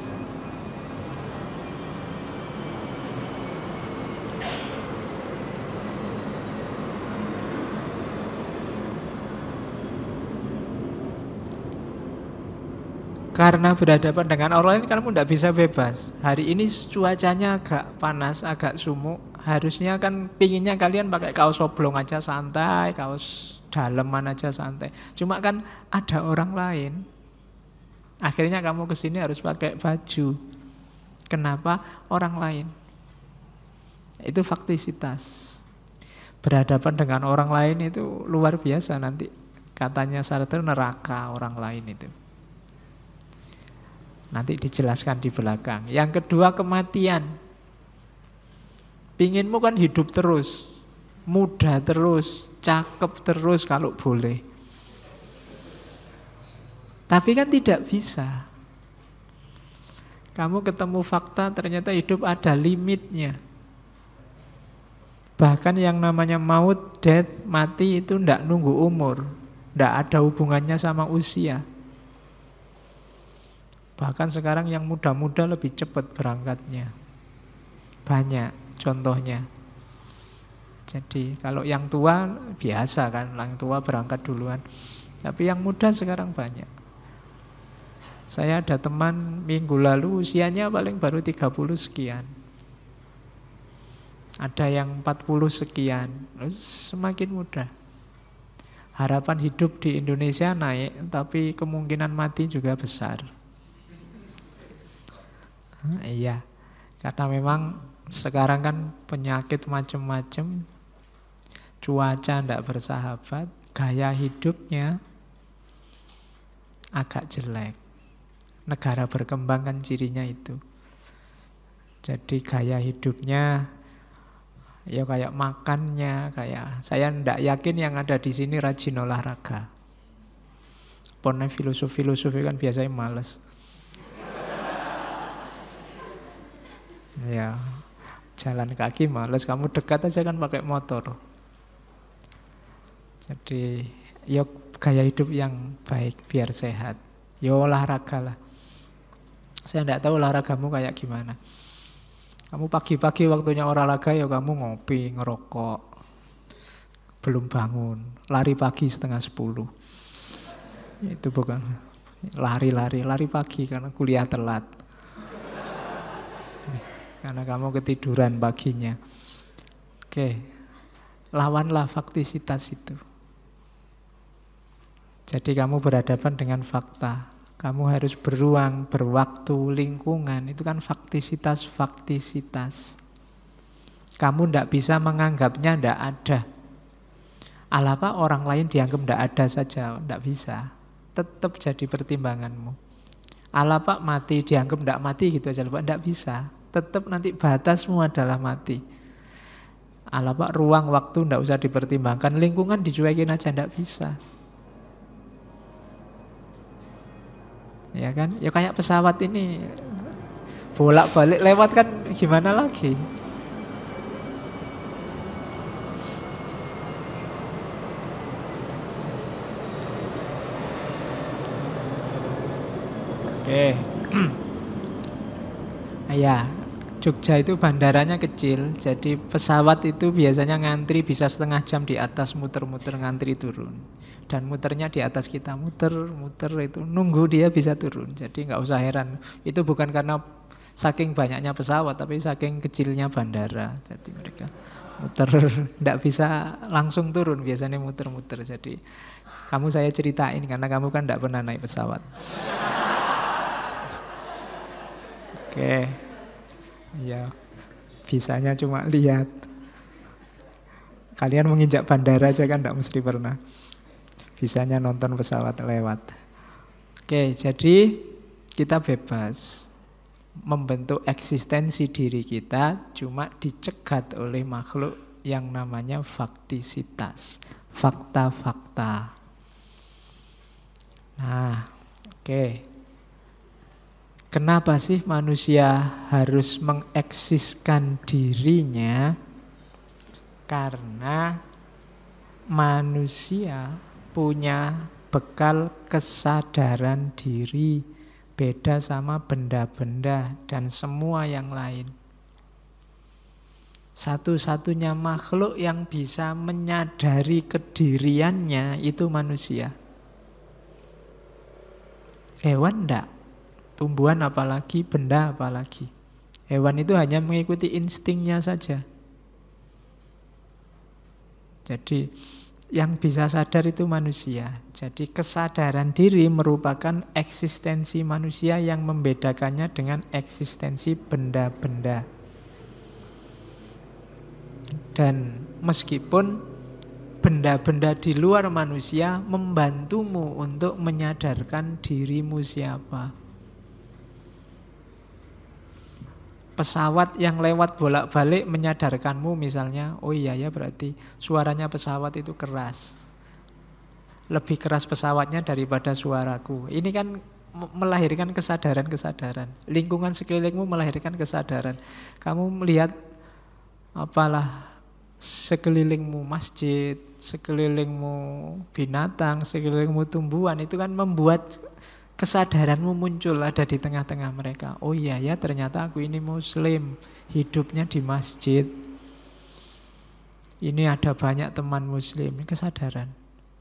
Karena berhadapan dengan orang lain, kamu tidak bisa bebas. Hari ini cuacanya agak panas, agak sumuk. Harusnya kan pinginnya kalian pakai kaos oblong aja santai, kaos daleman aja santai. Cuma kan ada orang lain. Akhirnya kamu kesini harus pakai baju. Kenapa? Orang lain. Itu faktisitas. Berhadapan dengan orang lain itu luar biasa nanti. Katanya Sartre, neraka orang lain itu. Nanti dijelaskan di belakang. Yang kedua, kematian. Pinginmu kan hidup terus, muda terus, cakep terus kalau boleh. Tapi kan tidak bisa. Kamu ketemu fakta, ternyata hidup ada limitnya. Bahkan yang namanya maut, death, mati itu tidak nunggu umur. Tidak ada hubungannya sama usia. Bahkan sekarang yang muda-muda lebih cepat berangkatnya. Banyak contohnya. Jadi kalau yang tua biasa kan, yang tua berangkat duluan. Tapi yang muda sekarang banyak. Saya ada teman minggu lalu usianya paling baru 30 sekian. Ada yang 40 sekian, semakin muda. Harapan hidup di Indonesia naik, tapi kemungkinan mati juga besar. Iya, karena memang sekarang kan penyakit macam-macam, cuaca tidak bersahabat, gaya hidupnya agak jelek. Negara berkembang kan cirinya itu. Jadi gaya hidupnya ya kayak makannya, kayak saya tidak yakin yang ada di sini rajin olahraga. Pokoknya filosofi kan biasanya malas. Ya, jalan kaki males, kamu dekat aja kan pakai motor. Jadi, ya gaya hidup yang baik biar sehat. Ya olahraga lah. Saya tidak tahu olahragamu kayak gimana. Kamu pagi-pagi waktunya olahraga ya kamu ngopi, ngerokok, belum bangun, lari pagi 9:30. Itu bukan lari pagi karena kuliah telat. Karena kamu ketiduran paginya. Oke, lawanlah faktisitas itu. Jadi kamu berhadapan dengan fakta. Kamu harus beruang, berwaktu, lingkungan. Itu kan faktisitas. Kamu tidak bisa menganggapnya tidak ada. Alapa orang lain dianggap tidak ada saja. Tidak bisa. Tetap jadi pertimbanganmu. Alapa mati dianggap tidak mati gitu aja. Tidak bisa. Tetap nanti batasmu adalah mati. Alapa ruang waktu tidak usah dipertimbangkan. Lingkungan dicuekin aja tidak bisa. Ya kan? Ya kayak pesawat ini bolak-balik lewat kan gimana lagi? Oke. Ya, Jogja itu bandaranya kecil, jadi pesawat itu biasanya ngantri bisa setengah jam di atas, muter-muter ngantri turun. Dan muternya di atas kita, muter itu nunggu dia bisa turun. Jadi nggak usah heran. Itu bukan karena saking banyaknya pesawat, tapi saking kecilnya bandara. Jadi mereka muter, nggak bisa langsung turun, biasanya muter-muter. Jadi kamu saya ceritain karena kamu kan nggak pernah naik pesawat. Oke, ya bisanya cuma lihat. Kalian menginjak bandara aja kan nggak mesti pernah. Bisanya nonton pesawat lewat. Oke, jadi kita bebas membentuk eksistensi diri kita, cuma dicegat oleh makhluk yang namanya faktisitas, fakta-fakta. Nah, oke. Kenapa sih manusia harus mengeksiskan dirinya? Karena manusia punya bekal kesadaran diri, beda sama benda-benda dan semua yang lain. Satu-satunya makhluk yang bisa menyadari kediriannya itu manusia. Hewan enggak, tumbuhan apalagi, benda apalagi. Hewan itu hanya mengikuti instingnya saja. Jadi yang bisa sadar itu manusia. Jadi kesadaran diri merupakan eksistensi manusia yang membedakannya dengan eksistensi benda-benda. Dan meskipun benda-benda di luar manusia membantumu untuk menyadarkan dirimu siapa. Pesawat yang lewat bolak-balik menyadarkanmu misalnya, oh iya ya berarti suaranya pesawat itu keras. Lebih keras pesawatnya daripada suaraku. Ini kan melahirkan kesadaran-kesadaran. Lingkungan sekelilingmu melahirkan kesadaran. Kamu melihat apalah sekelilingmu masjid, sekelilingmu binatang, sekelilingmu tumbuhan, itu kan membuat kesadaranmu muncul ada di tengah-tengah mereka. Oh iya ya ternyata aku ini muslim, hidupnya di masjid. ini ada banyak teman muslim, kesadaran.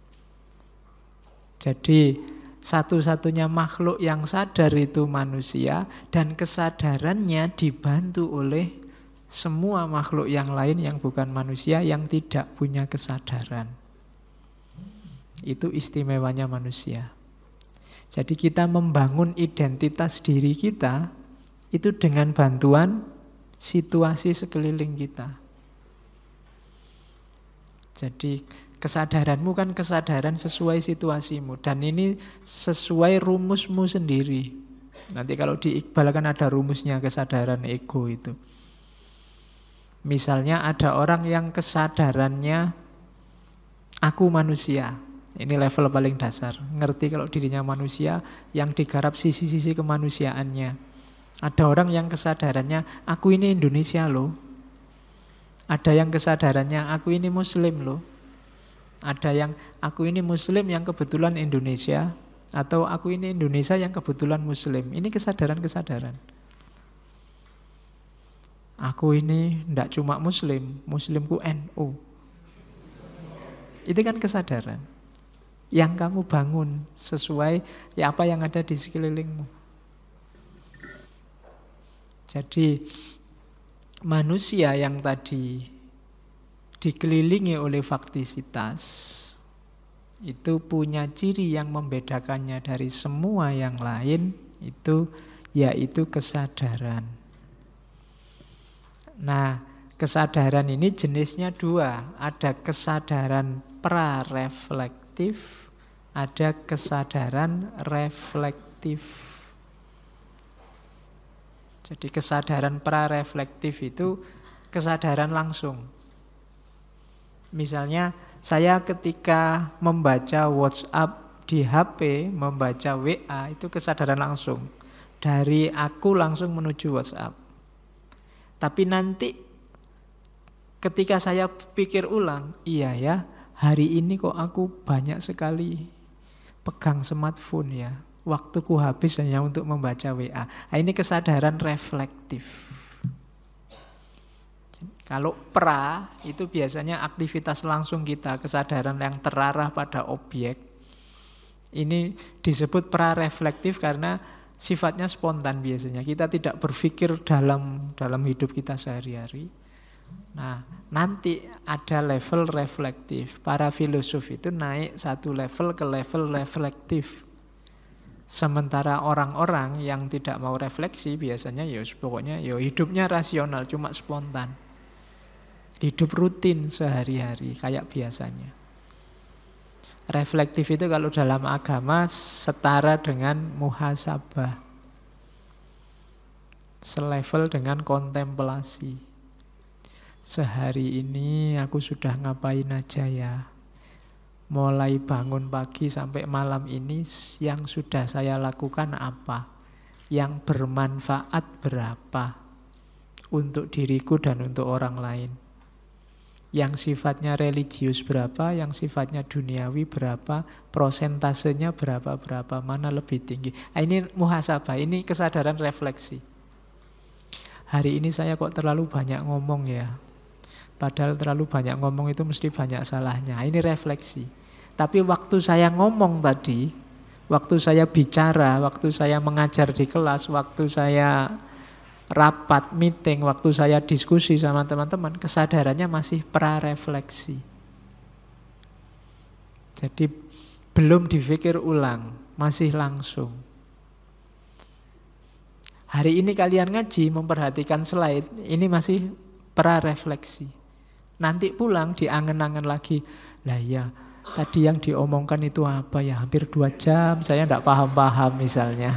Jadi satu-satunya makhluk yang sadar itu manusia, dan kesadarannya dibantu oleh semua makhluk yang lain yang bukan manusia yang tidak punya kesadaran. Itu istimewanya manusia. Jadi kita membangun identitas diri kita itu dengan bantuan situasi sekeliling kita. Jadi kesadaranmu kan kesadaran sesuai situasimu, dan ini sesuai rumusmu sendiri. Nanti kalau di Iqbal kan ada rumusnya kesadaran ego itu. Misalnya ada orang yang kesadarannya aku manusia. Ini level paling dasar. Ngerti kalau dirinya manusia, yang digarap sisi-sisi kemanusiaannya. Ada orang yang kesadarannya aku ini Indonesia loh. Ada yang kesadarannya aku ini Muslim loh. Ada yang aku ini Muslim yang kebetulan Indonesia, atau aku ini Indonesia yang kebetulan Muslim. Ini kesadaran-kesadaran. Aku ini tidak cuma Muslim, Muslimku NU. Itu kan kesadaran yang kamu bangun sesuai ya apa yang ada di sekelilingmu. Jadi manusia yang tadi dikelilingi oleh faktisitas itu punya ciri yang membedakannya dari semua yang lain, itu yaitu kesadaran. Nah, kesadaran ini jenisnya dua. Ada kesadaran prareflektif, ada kesadaran reflektif. Jadi kesadaran prareflektif itu kesadaran langsung. Misalnya saya ketika membaca WhatsApp di HP, membaca WA, itu kesadaran langsung. Dari aku langsung menuju WhatsApp. Tapi nanti ketika saya pikir ulang, iya ya, hari ini kok aku banyak sekali pegang smartphone ya. Waktuku habis hanya untuk membaca WA. Nah, ini kesadaran reflektif. Kalau pra itu biasanya aktivitas langsung kita, kesadaran yang terarah pada objek. Ini disebut prareflektif karena sifatnya spontan biasanya. Kita tidak berpikir dalam hidup kita sehari-hari. Nah, nanti ada level reflektif. Para filosof itu naik satu level ke level reflektif. Sementara orang-orang yang tidak mau refleksi biasanya ya pokoknya ya hidupnya rasional, cuma spontan. Hidup rutin sehari-hari kayak biasanya. Reflektif itu kalau dalam agama setara dengan muhasabah. Selevel dengan kontemplasi. Sehari ini aku sudah ngapain aja ya. Mulai bangun pagi sampai malam ini yang sudah saya lakukan apa? Yang bermanfaat berapa? Untuk diriku dan untuk orang lain. Yang sifatnya religius berapa, yang sifatnya duniawi berapa, prosentasenya berapa, mana lebih tinggi. Nah, ini muhasabah, ini kesadaran refleksi. Hari ini saya kok terlalu banyak ngomong ya. Padahal terlalu banyak ngomong itu mesti banyak salahnya. Ini refleksi. Tapi waktu saya ngomong tadi, waktu saya bicara, waktu saya mengajar di kelas, waktu saya rapat, meeting, waktu saya diskusi sama teman-teman, kesadarannya masih prarefleksi. Jadi belum dipikir ulang, masih langsung. Hari ini kalian ngaji, memperhatikan slide, ini masih prarefleksi. Nanti pulang diangen-angen lagi, lah ya, tadi yang diomongkan itu apa ya, hampir 2 jam, saya tidak paham-paham misalnya.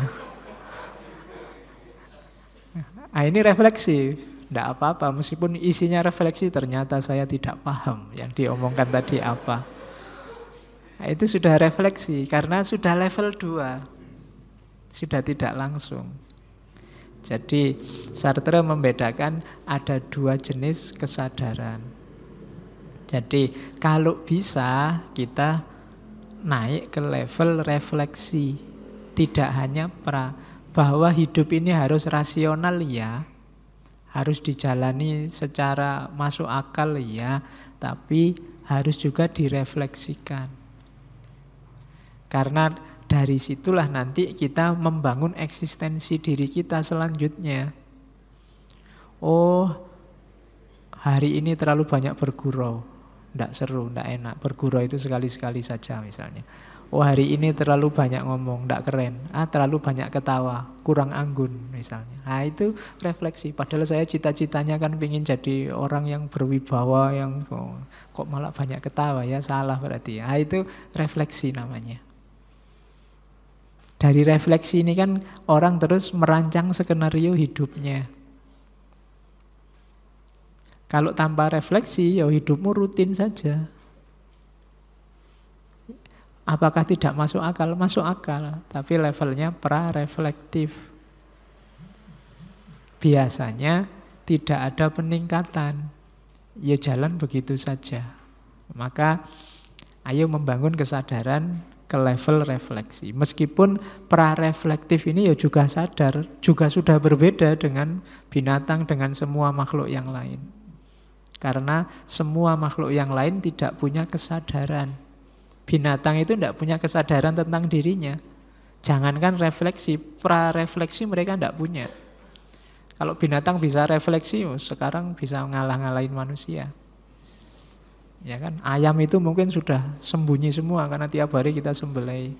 Nah, ini refleksi, tidak apa-apa, meskipun isinya refleksi ternyata saya tidak paham yang diomongkan tadi apa. Nah, itu sudah refleksi, karena sudah level 2, sudah tidak langsung. Jadi Sartre membedakan ada 2 jenis kesadaran. Jadi kalau bisa kita naik ke level refleksi, tidak hanya bahwa hidup ini harus rasional ya, Harus dijalani secara masuk akal ya, tapi harus juga direfleksikan. Karena dari situlah nanti kita membangun eksistensi diri kita selanjutnya. Oh, hari ini terlalu banyak bergurau. Tidak seru, tidak enak. Bergurau itu sekali-sekali saja misalnya. Oh, hari ini terlalu banyak ngomong, tidak keren. Terlalu banyak ketawa, kurang anggun misalnya. Nah, itu refleksi. Padahal saya cita-citanya kan ingin jadi orang yang berwibawa, yang kok malah banyak ketawa ya, salah berarti. Nah, itu refleksi namanya. Dari refleksi ini kan orang terus merancang skenario hidupnya. Kalau tanpa refleksi, ya hidupmu rutin saja. Apakah tidak masuk akal? Masuk akal, tapi levelnya pra-reflektif. Biasanya tidak ada peningkatan. Ya jalan begitu saja. Maka ayo membangun kesadaran ke level refleksi. Meskipun pra-reflektif ini ya juga sadar, juga sudah berbeda dengan binatang, dengan semua makhluk yang lain. Karena semua makhluk yang lain tidak punya kesadaran. Binatang itu tidak punya kesadaran tentang dirinya. Jangankan refleksi, pra-refleksi mereka tidak punya. Kalau binatang bisa refleksi, sekarang bisa ngalah-ngalahin manusia. Ya kan? Ayam itu mungkin sudah sembunyi semua karena tiap hari kita sembelih.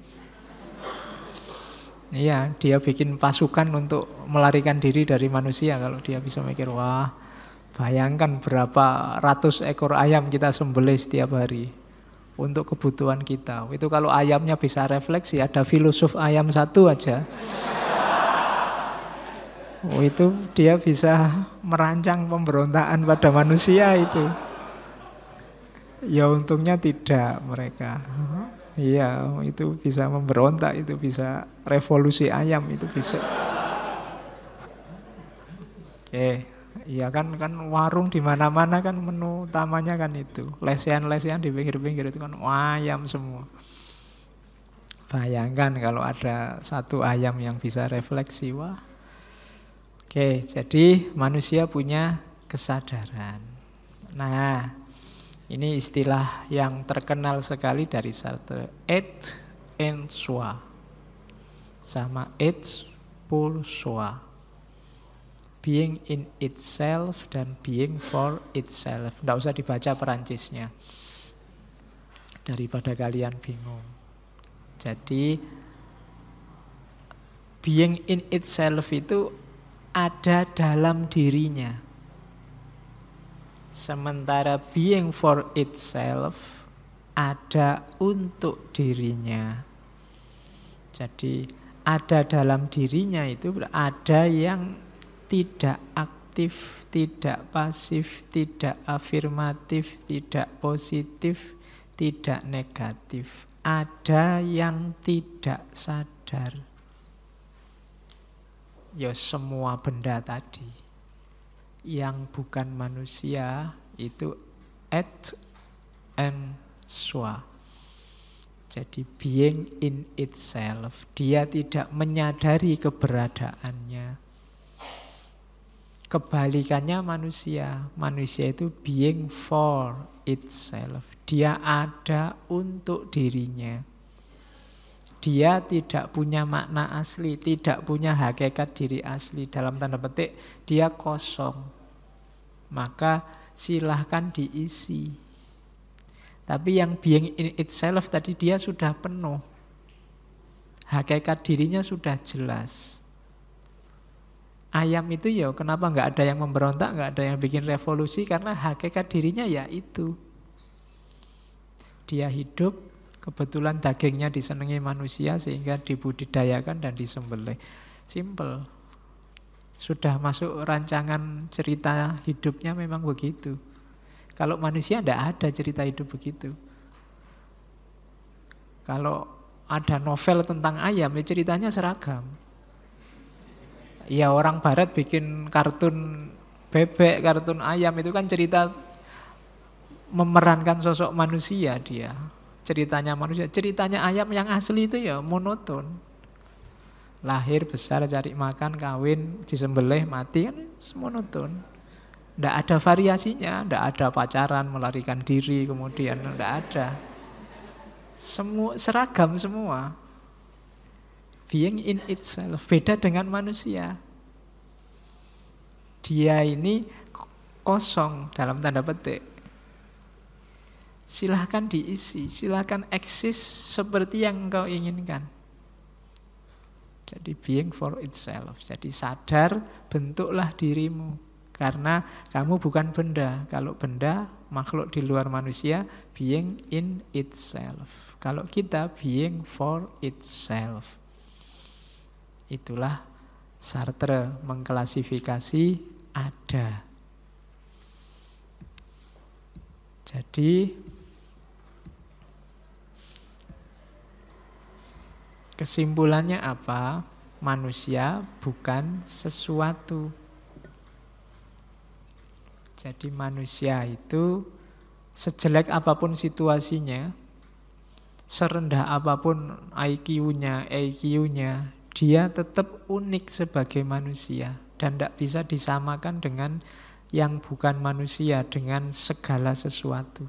Iya, dia bikin pasukan untuk melarikan diri dari manusia. Kalau dia bisa mikir, wah, bayangkan berapa ratus ekor ayam kita sembelih setiap hari untuk kebutuhan kita. Itu kalau ayamnya bisa refleksi, ada filosof ayam satu aja. Itu dia bisa merancang pemberontakan pada manusia itu. Ya untungnya tidak mereka. Iya, itu bisa memberontak, itu bisa revolusi ayam, itu bisa. Oke. Iya kan warung di mana-mana kan menu utamanya kan itu. Lesehan-lesehan di pinggir-pinggir itu kan ayam semua. Bayangkan kalau ada satu ayam yang bisa refleksi, wah. Oke, jadi manusia punya kesadaran. Nah, ini istilah yang terkenal sekali dari Sartre, être en soi sama être pour soi. Being in itself dan being for itself. Tidak usah dibaca Perancisnya, daripada kalian bingung. Jadi being in itself itu ada dalam dirinya. Sementara being for itself ada untuk dirinya. Jadi ada dalam dirinya itu ada yang tidak aktif, tidak pasif, tidak afirmatif, tidak positif, tidak negatif. Ada yang tidak sadar. Ya semua benda tadi. Yang bukan manusia itu être en soi. Jadi being in itself. Dia tidak menyadari keberadaannya. Kebalikannya manusia. Manusia itu being for itself. Dia ada untuk dirinya. Dia tidak punya makna asli, tidak punya hakikat diri asli. Dalam tanda petik, dia kosong. Maka silahkan diisi. Tapi yang being in itself tadi dia sudah penuh. Hakikat dirinya sudah jelas. Ayam itu ya kenapa nggak ada yang memberontak, nggak ada yang bikin revolusi, karena hakikat dirinya ya itu. Dia hidup, kebetulan dagingnya disenangi manusia sehingga dibudidayakan dan disembelih. Simple. Sudah masuk rancangan cerita hidupnya memang begitu. Kalau manusia tidak ada cerita hidup begitu. Kalau ada novel tentang ayam, ya ceritanya seragam. Ya orang barat bikin kartun bebek, kartun ayam, itu kan cerita memerankan sosok manusia dia. Ceritanya manusia. Ceritanya ayam yang asli itu ya monoton. Lahir, besar, cari makan, kawin, disembelih, mati, kan monoton. Tidak ada variasinya, tidak ada pacaran, melarikan diri, kemudian tidak ada. Semua seragam semua. Being in itself, beda dengan manusia. Dia ini kosong dalam tanda petik. Silahkan diisi, silahkan eksis seperti yang engkau inginkan. Jadi being for itself. Jadi sadar, bentuklah dirimu. Karena kamu bukan benda. Kalau benda, makhluk di luar manusia, being in itself. Kalau kita being for itself. Itulah Sartre mengklasifikasi ada. Jadi kesimpulannya apa? Manusia bukan sesuatu. Jadi manusia itu sejelek apapun situasinya, serendah apapun IQ-nya, EQ-nya, dia tetap unik sebagai manusia dan tidak bisa disamakan dengan yang bukan manusia, dengan segala sesuatu.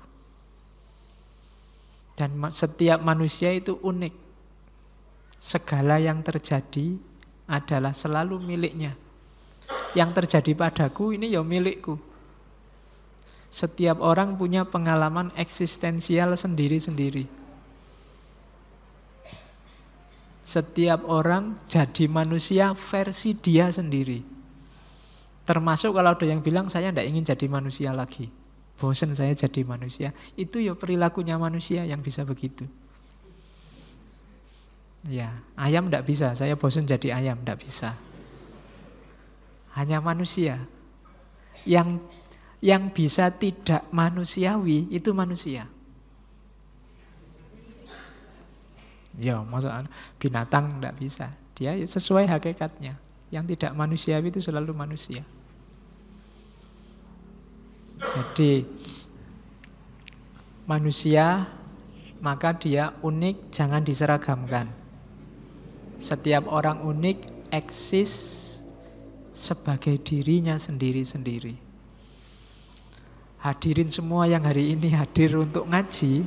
Dan setiap manusia itu unik. Segala yang terjadi adalah selalu miliknya. Yang terjadi padaku ini ya milikku. Setiap orang punya pengalaman eksistensial sendiri-sendiri. Setiap orang jadi manusia versi dia sendiri. Termasuk kalau ada yang bilang saya tidak ingin jadi manusia lagi. Bosan saya jadi manusia. Itu ya perilakunya manusia yang bisa begitu. Ya, ayam tidak bisa, saya bosan jadi ayam, tidak bisa. Hanya manusia. Yang bisa tidak manusiawi itu manusia. Ya, maksudnya binatang tidak bisa. Dia sesuai hakikatnya. Yang tidak manusiawi itu selalu manusia. Jadi manusia, maka dia unik, jangan diseragamkan. Setiap orang unik eksis sebagai dirinya sendiri-sendiri. Hadirin semua yang hari ini hadir untuk ngaji,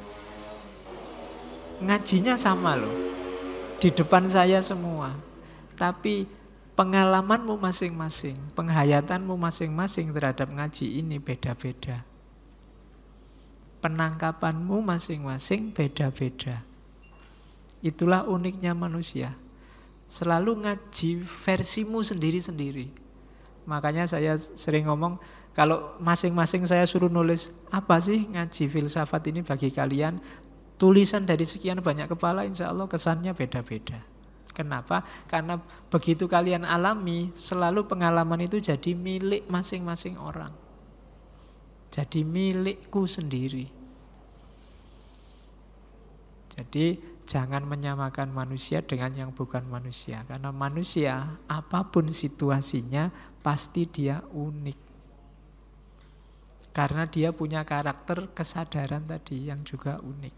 ngajinya sama loh. Di depan saya semua. Tapi pengalamanmu masing-masing, penghayatanmu masing-masing terhadap ngaji ini beda-beda. Penangkapanmu masing-masing beda-beda. Itulah uniknya manusia. Selalu ngaji versimu sendiri-sendiri. Makanya saya sering ngomong, kalau masing-masing saya suruh nulis, apa sih ngaji filsafat ini bagi kalian? Tulisan dari sekian banyak kepala, insya Allah kesannya beda-beda. Kenapa? Karena begitu kalian alami, selalu pengalaman itu jadi milik masing-masing orang. Jadi milikku sendiri. Jadi jangan menyamakan manusia dengan yang bukan manusia. Karena manusia, apapun situasinya, pasti dia unik. Karena dia punya karakter kesadaran tadi yang juga unik.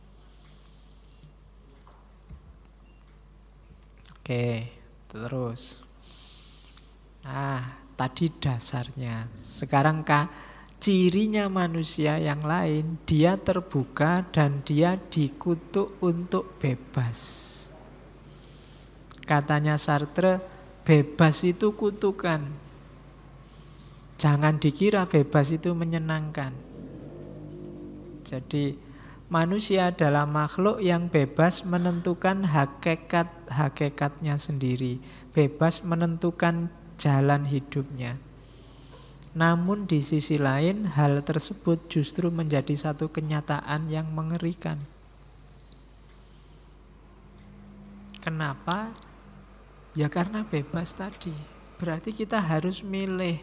Oke, terus. Nah, tadi dasarnya. Sekarang cirinya manusia yang lain, dia terbuka dan dia dikutuk untuk bebas. Katanya Sartre, bebas itu kutukan. Jangan dikira bebas itu menyenangkan. Jadi manusia adalah makhluk yang bebas menentukan hakikatnya sendiri. Bebas menentukan jalan hidupnya. Namun di sisi lain hal tersebut justru menjadi satu kenyataan yang mengerikan. Kenapa? Ya karena bebas tadi. Berarti kita harus milih.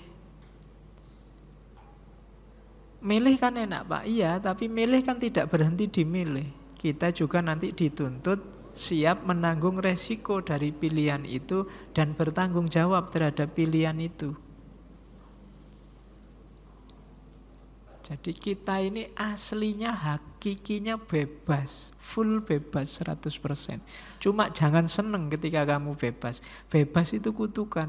Milih kan enak Pak, iya, tapi milih kan tidak berhenti di milih. Kita juga nanti dituntut siap menanggung resiko dari pilihan itu dan bertanggung jawab terhadap pilihan itu. Jadi kita ini aslinya, hakikinya bebas, full bebas 100%. Cuma jangan seneng ketika kamu bebas. Bebas itu kutukan.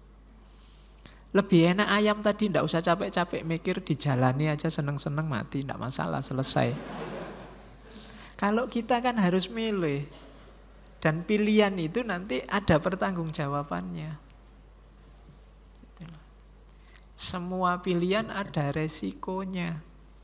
Lebih enak ayam tadi, tidak usah capek-capek mikir, dijalani aja seneng-seneng mati, tidak masalah, selesai. Kalau kita kan harus milih. Dan pilihan itu nanti ada pertanggungjawabannya. Semua pilihan ada resikonya.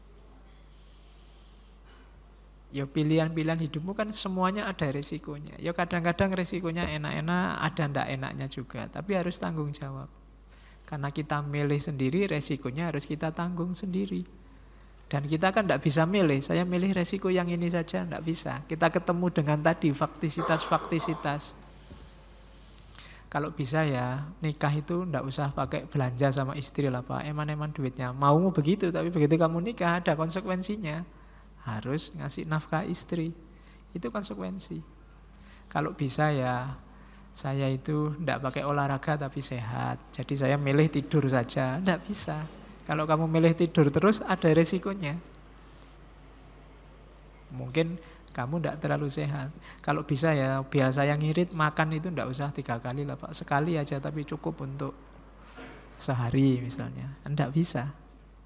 Ya pilihan-pilihan hidupmu kan semuanya ada resikonya. Ya kadang-kadang resikonya enak-enak, ada ndak enaknya juga. Tapi harus tanggung jawab. Karena kita milih sendiri, resikonya harus kita tanggung sendiri. Dan kita kan ndak bisa milih, saya milih resiko yang ini saja, ndak bisa. Kita ketemu dengan tadi faktisitas-faktisitas. Kalau bisa ya nikah itu ndak usah pakai belanja sama istri lah Pak, eman-eman duitnya. Maumu begitu, tapi begitu kamu nikah ada konsekuensinya. Harus ngasih nafkah istri, itu konsekuensi. Kalau bisa ya saya itu ndak pakai olahraga tapi sehat. Jadi saya milih tidur saja, ndak bisa. Kalau kamu milih tidur terus ada resikonya. Mungkin kamu tidak terlalu sehat. Kalau bisa ya biar saya ngirit, makan itu tidak usah 3 kali lah Pak. Sekali aja tapi cukup untuk sehari misalnya. Tidak bisa.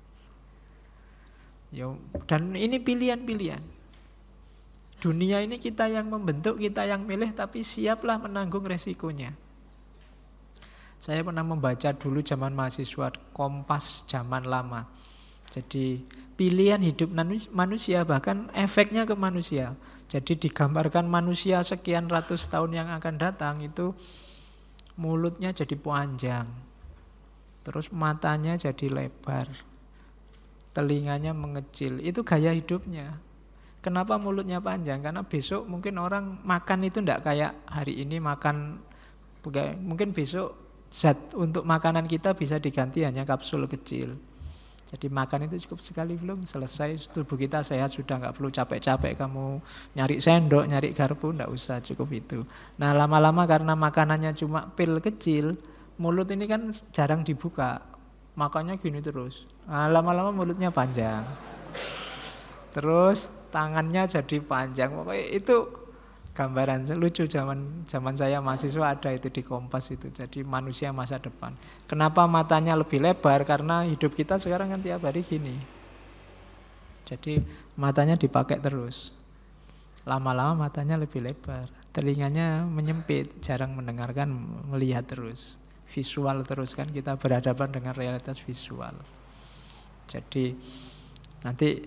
Dan ini pilihan-pilihan. Dunia ini kita yang membentuk, kita yang milih, tapi siaplah menanggung resikonya. Saya pernah membaca dulu zaman mahasiswa, Kompas zaman lama. Jadi pilihan hidup manusia bahkan efeknya ke manusia. Jadi digambarkan manusia sekian ratus tahun yang akan datang itu mulutnya jadi panjang. Terus matanya jadi lebar. Telinganya mengecil. Itu gaya hidupnya. Kenapa mulutnya panjang? Karena besok mungkin orang makan itu tidak kayak hari ini makan. Mungkin besok zat untuk makanan kita bisa diganti hanya kapsul kecil. Jadi makan itu cukup sekali belum selesai, tubuh kita sehat sudah, nggak perlu capek-capek kamu nyari sendok, nyari garpu, nggak usah, cukup itu. Nah lama-lama karena makanannya cuma pil kecil, mulut ini kan jarang dibuka, makanya gini terus. Nah, lama-lama mulutnya panjang, terus tangannya jadi panjang, pokoknya itu gambaran lucu zaman saya mahasiswa ada itu di Kompas itu. Jadi manusia masa depan. Kenapa matanya lebih lebar? Karena hidup kita sekarang kan tiap hari gini. Jadi matanya dipakai terus. Lama-lama matanya lebih lebar. Telinganya menyempit, jarang mendengarkan, melihat terus. Visual terus kan, kita berhadapan dengan realitas visual. Jadi nanti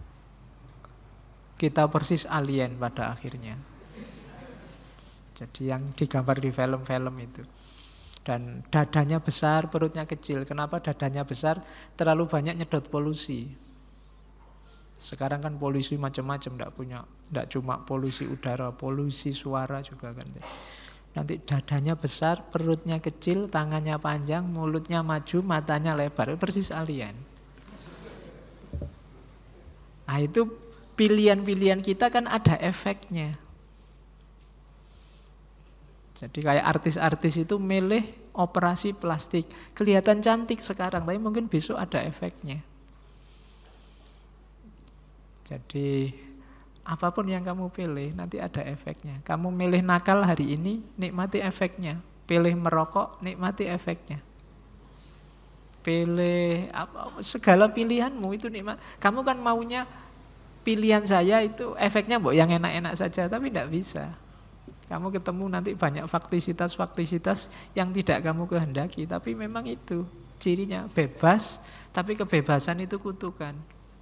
kita persis alien pada akhirnya. Jadi yang digambar di film-film itu. Dan dadanya besar, perutnya kecil. Kenapa dadanya besar? Terlalu banyak nyedot polusi. Sekarang kan polusi macam-macam, tidak cuma polusi udara, polusi suara juga kan. Nanti dadanya besar, perutnya kecil, tangannya panjang, mulutnya maju, matanya lebar. Persis alien. Nah itu pilihan-pilihan kita kan ada efeknya. Jadi kayak artis-artis itu milih operasi plastik. Kelihatan cantik sekarang, tapi mungkin besok ada efeknya. Jadi apapun yang kamu pilih nanti ada efeknya. Kamu milih nakal hari ini, nikmati efeknya. Pilih merokok, nikmati efeknya. Pilih segala pilihanmu itu nikmat. Kamu kan maunya pilihan saya itu efeknya yang enak-enak saja, tapi tidak bisa. Kamu ketemu nanti banyak faktisitas-faktisitas yang tidak kamu kehendaki. Tapi memang itu cirinya, bebas. Tapi kebebasan itu kutukan.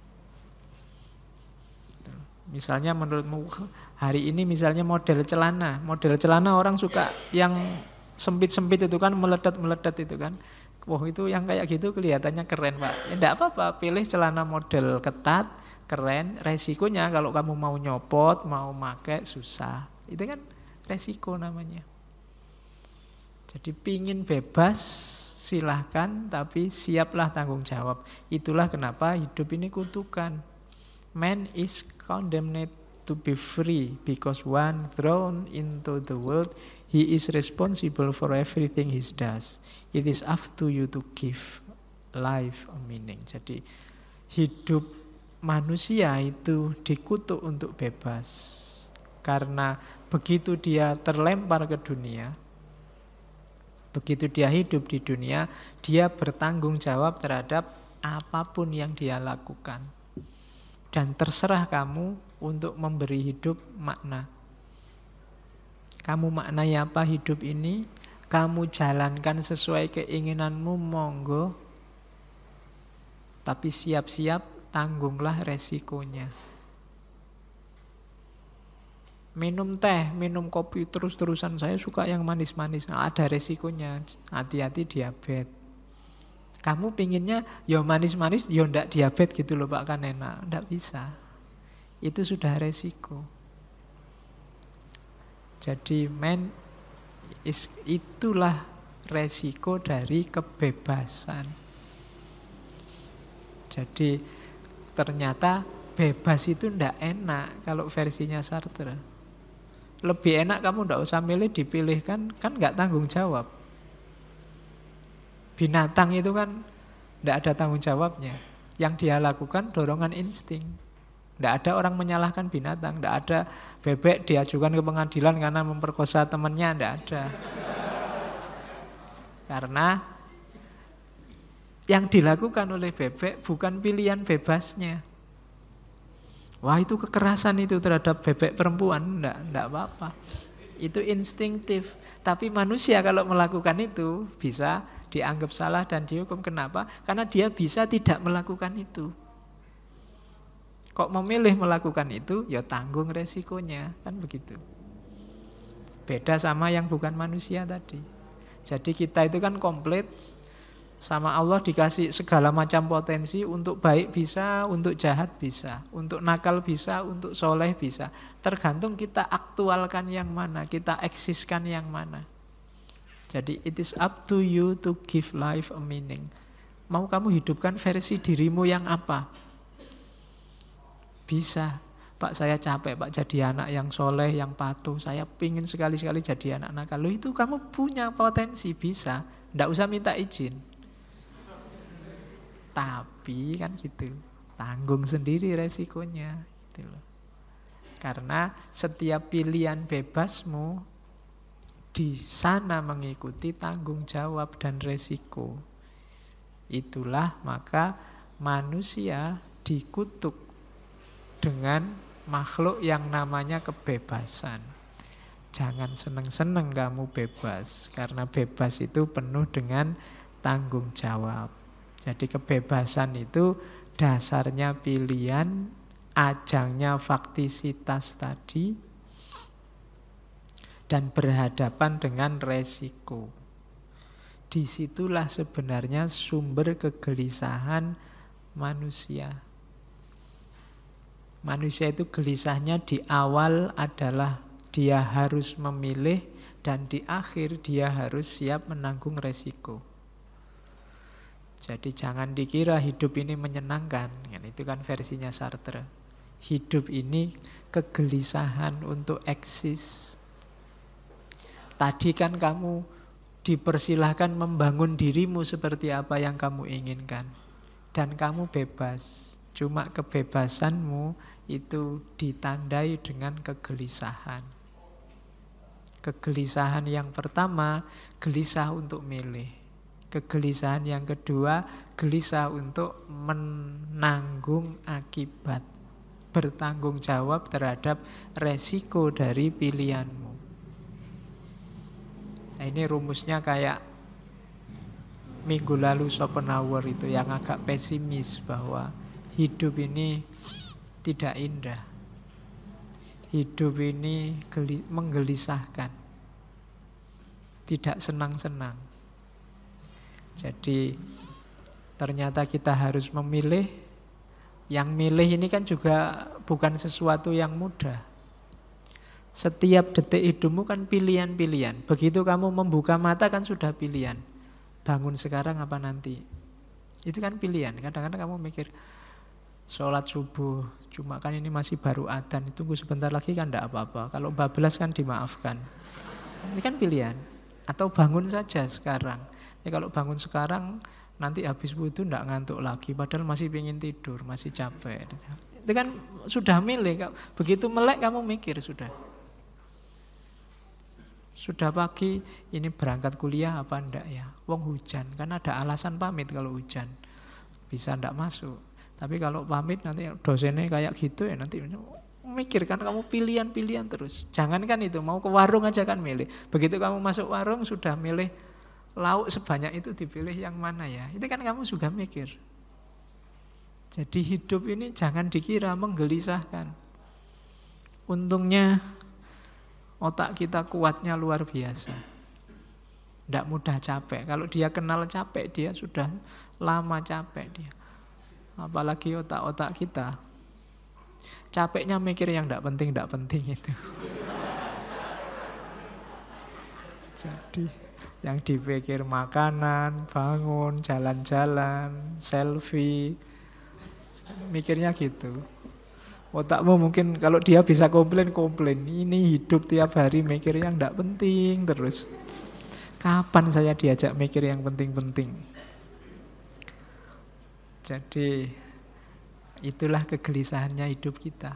Misalnya menurutmu hari ini misalnya model celana orang suka yang sempit-sempit itu kan, meledat-meledat itu kan. Wah itu yang kayak gitu kelihatannya keren Pak. Ya enggak apa-apa, pilih celana model ketat, keren. Resikonya kalau kamu mau nyopot, mau pakai susah. Itu kan resiko namanya. Jadi pingin bebas silahkan, tapi siaplah tanggung jawab. Itulah kenapa hidup ini kutukan. Man is condemned to be free because one thrown into the world, he is responsible for everything he does. It is up to you to give life a meaning. Jadi hidup manusia itu dikutuk untuk bebas. Karena begitu dia terlempar ke dunia, begitu dia hidup di dunia, dia bertanggung jawab terhadap apapun yang dia lakukan. Dan terserah kamu untuk memberi hidup makna. Kamu maknai apa hidup ini? Kamu jalankan sesuai keinginanmu, monggo. Tapi siap-siap tanggunglah resikonya. Minum teh, minum kopi terus-terusan, saya suka yang manis-manis. Nah, ada resikonya, hati-hati diabetes. Kamu pinginnya ya manis-manis, ya ndak diabetes gitu loh Pak, kan enak. Ndak bisa. Itu sudah resiko. Jadi itulah resiko dari kebebasan. Jadi ternyata bebas itu ndak enak kalau versinya Sartre. Lebih enak kamu ndak usah milih, dipilihkan, kan nggak tanggung jawab. Binatang itu kan ndak ada tanggung jawabnya. Yang dia lakukan dorongan insting. Nggak ada orang menyalahkan binatang. Nggak ada bebek diajukan ke pengadilan karena memperkosa temannya. Nggak ada. Karena yang dilakukan oleh bebek bukan pilihan bebasnya. Wah, itu kekerasan itu terhadap bebek perempuan. Nggak apa-apa. Itu instinktif. Tapi manusia kalau melakukan itu bisa dianggap salah dan dihukum. Kenapa? Karena dia bisa tidak melakukan itu. Kok memilih melakukan itu, ya tanggung resikonya, kan begitu. Beda sama yang bukan manusia tadi. Jadi kita itu kan komplit, sama Allah dikasih segala macam potensi, untuk baik bisa, untuk jahat bisa, untuk nakal bisa, untuk soleh bisa. Tergantung kita aktualkan yang mana, kita eksiskan yang mana. Jadi it is up to you to give life a meaning. Mau kamu hidupkan versi dirimu yang apa? Bisa. Pak, saya capek Pak jadi anak yang soleh, yang patuh. Saya pingin sekali-sekali jadi anak nakal. Loh, itu kamu punya potensi, bisa. Nggak usah minta izin. Tapi kan gitu, tanggung sendiri resikonya. Gitu loh. Karena setiap pilihan bebasmu di sana mengikuti tanggung jawab dan resiko. Itulah maka manusia dikutuk dengan makhluk yang namanya kebebasan. Jangan seneng-seneng kamu bebas, karena bebas itu penuh dengan tanggung jawab. Jadi kebebasan itu dasarnya pilihan, ajangnya faktisitas tadi, dan berhadapan dengan resiko. Disitulah sebenarnya sumber kegelisahan manusia. Manusia itu gelisahnya di awal adalah dia harus memilih, dan di akhir dia harus siap menanggung resiko. Jadi jangan dikira hidup ini menyenangkan. Itu kan versinya Sartre. Hidup ini kegelisahan untuk eksis. Tadi kan kamu dipersilahkan membangun dirimu seperti apa yang kamu inginkan. Dan kamu bebas. Cuma kebebasanmu itu ditandai dengan kegelisahan. Kegelisahan yang pertama, gelisah untuk milih. Kegelisahan yang kedua, gelisah untuk menanggung akibat. Bertanggung jawab terhadap resiko dari pilihanmu. Nah, ini rumusnya kayak minggu lalu Schopenhauer itu yang agak pesimis bahwa hidup ini tidak indah. Hidup ini menggelisahkan. Tidak senang-senang. Jadi ternyata kita harus memilih. Yang milih ini kan juga bukan sesuatu yang mudah. Setiap detik hidupmu kan pilihan-pilihan. Begitu kamu membuka mata kan sudah pilihan. Bangun sekarang apa nanti? Itu kan pilihan. Kadang-kadang kamu mikir, sholat subuh, cuma kan ini masih baru adzan, tunggu sebentar lagi kan enggak apa-apa. Kalau bablas kan dimaafkan. Ini kan pilihan. Atau bangun saja sekarang. Ya kalau bangun sekarang nanti habis wudhu nggak ngantuk lagi, padahal masih pengen tidur, masih capek. Itu kan sudah milih. Begitu melek kamu mikir sudah. Sudah pagi, ini berangkat kuliah apa enggak ya? Wong hujan, kan ada alasan pamit kalau hujan. Bisa enggak masuk. Tapi kalau pamit nanti dosennya kayak gitu ya, nanti mikir kan, kamu pilihan-pilihan terus. Jangankan itu, mau ke warung aja kan milih. Begitu kamu masuk warung sudah milih lauk sebanyak itu, dipilih yang mana ya? Itu kan kamu juga mikir. Jadi hidup ini jangan dikira menggelisahkan. Untungnya otak kita kuatnya luar biasa. Tidak mudah capek. Kalau dia kenal capek, dia sudah lama capek dia. Apalagi otak-otak kita. Capeknya mikir yang tidak penting itu. Jadi yang dipikir makanan, bangun, jalan-jalan, selfie. Mikirnya gitu. Otakmu mungkin kalau dia bisa komplain. Ini hidup tiap hari mikir yang tidak penting terus. Kapan saya diajak mikir yang penting-penting? Jadi itulah kegelisahannya hidup kita.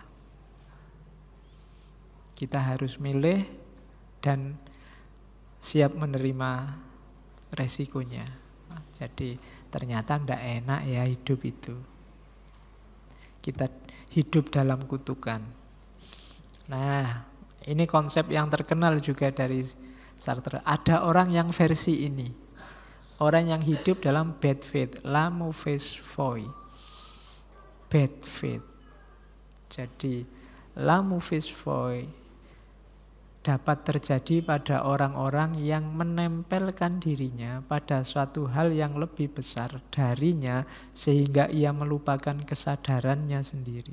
Kita harus milih dan siap menerima resikonya. Jadi ternyata tidak enak ya hidup itu. Kita hidup dalam kutukan. Nah, ini konsep yang terkenal juga dari Sartre. Ada orang yang versi ini. Orang yang hidup dalam bad faith, la mauvaise foi. Bad faith. Jadi, la mauvaise foi dapat terjadi pada orang-orang yang menempelkan dirinya pada suatu hal yang lebih besar darinya sehingga ia melupakan kesadarannya sendiri.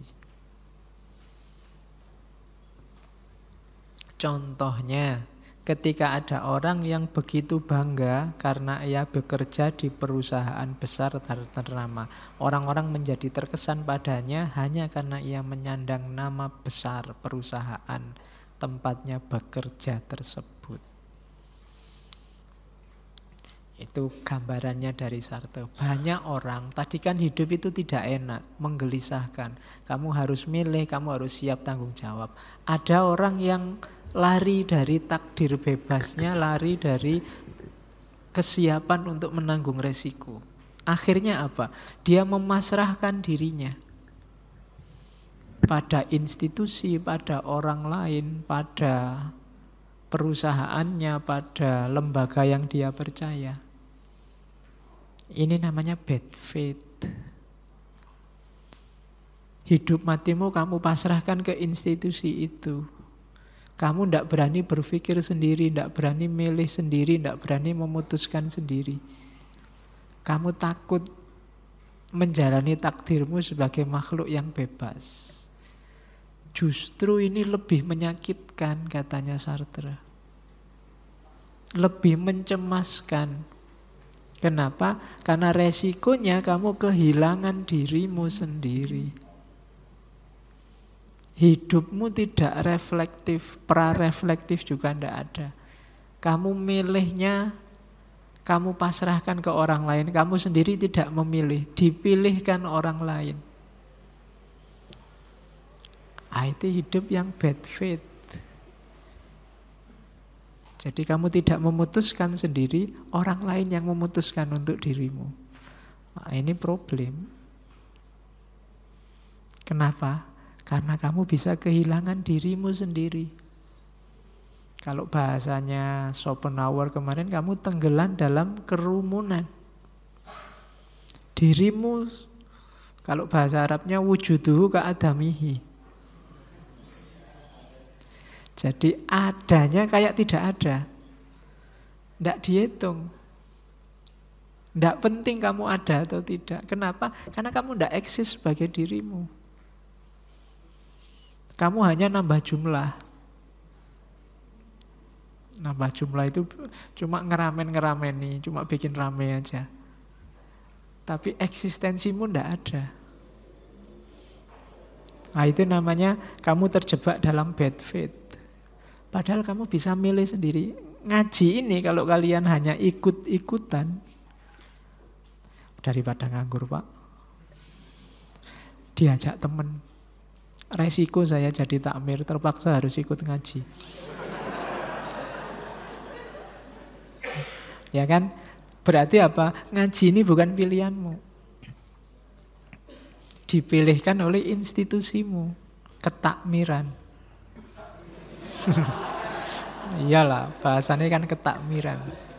Contohnya, ketika ada orang yang begitu bangga karena ia bekerja di perusahaan besar ternama. Orang-orang menjadi terkesan padanya hanya karena ia menyandang nama besar perusahaan tempatnya bekerja tersebut. Itu gambarannya dari Sartre. Banyak orang, tadi kan hidup itu tidak enak, menggelisahkan. Kamu harus milih, kamu harus siap tanggung jawab. Ada orang yang lari dari takdir bebasnya, lari dari kesiapan untuk menanggung resiko. Akhirnya apa? Dia memasrahkan dirinya pada institusi, pada orang lain, pada perusahaannya, pada lembaga yang dia percaya. Ini namanya bad faith. Hidup matimu kamu pasrahkan ke institusi itu. Kamu tidak berani berpikir sendiri, tidak berani milih sendiri, tidak berani memutuskan sendiri. Kamu takut menjalani takdirmu sebagai makhluk yang bebas. Justru ini lebih menyakitkan, katanya Sartre. Lebih mencemaskan. Kenapa? Karena resikonya kamu kehilangan dirimu sendiri. Hidupmu tidak reflektif, prareflektif juga tidak ada. Kamu milihnya, kamu pasrahkan ke orang lain. Kamu sendiri tidak memilih, dipilihkan orang lain. Itu hidup yang bad faith. Jadi kamu tidak memutuskan sendiri, orang lain yang memutuskan untuk dirimu. Ini problem. Kenapa? Karena kamu bisa kehilangan dirimu sendiri. Kalau bahasanya Schopenhauer kemarin, kamu tenggelam dalam kerumunan. Dirimu, kalau bahasa Arabnya wujuduhu ka'adamihi. Jadi adanya kayak tidak ada. Tidak dihitung. Tidak penting kamu ada atau tidak. Kenapa? Karena kamu tidak eksis sebagai dirimu. Kamu hanya nambah jumlah. Nambah jumlah itu cuma ngeramen-ngerameni, cuma bikin rame aja. Tapi eksistensimu tidak ada. Nah itu namanya kamu terjebak dalam bad faith. Padahal kamu bisa milih sendiri. Ngaji ini kalau kalian hanya ikut-ikutan, Daripada nganggur, Pak. Diajak temen. Resiko saya jadi takmir, terpaksa harus ikut ngaji. Ya kan? Berarti apa? Ngaji ini bukan pilihanmu. Dipilihkan oleh institusimu. Ketakmiran. Iyalah, bahasanya kan ketakmiran.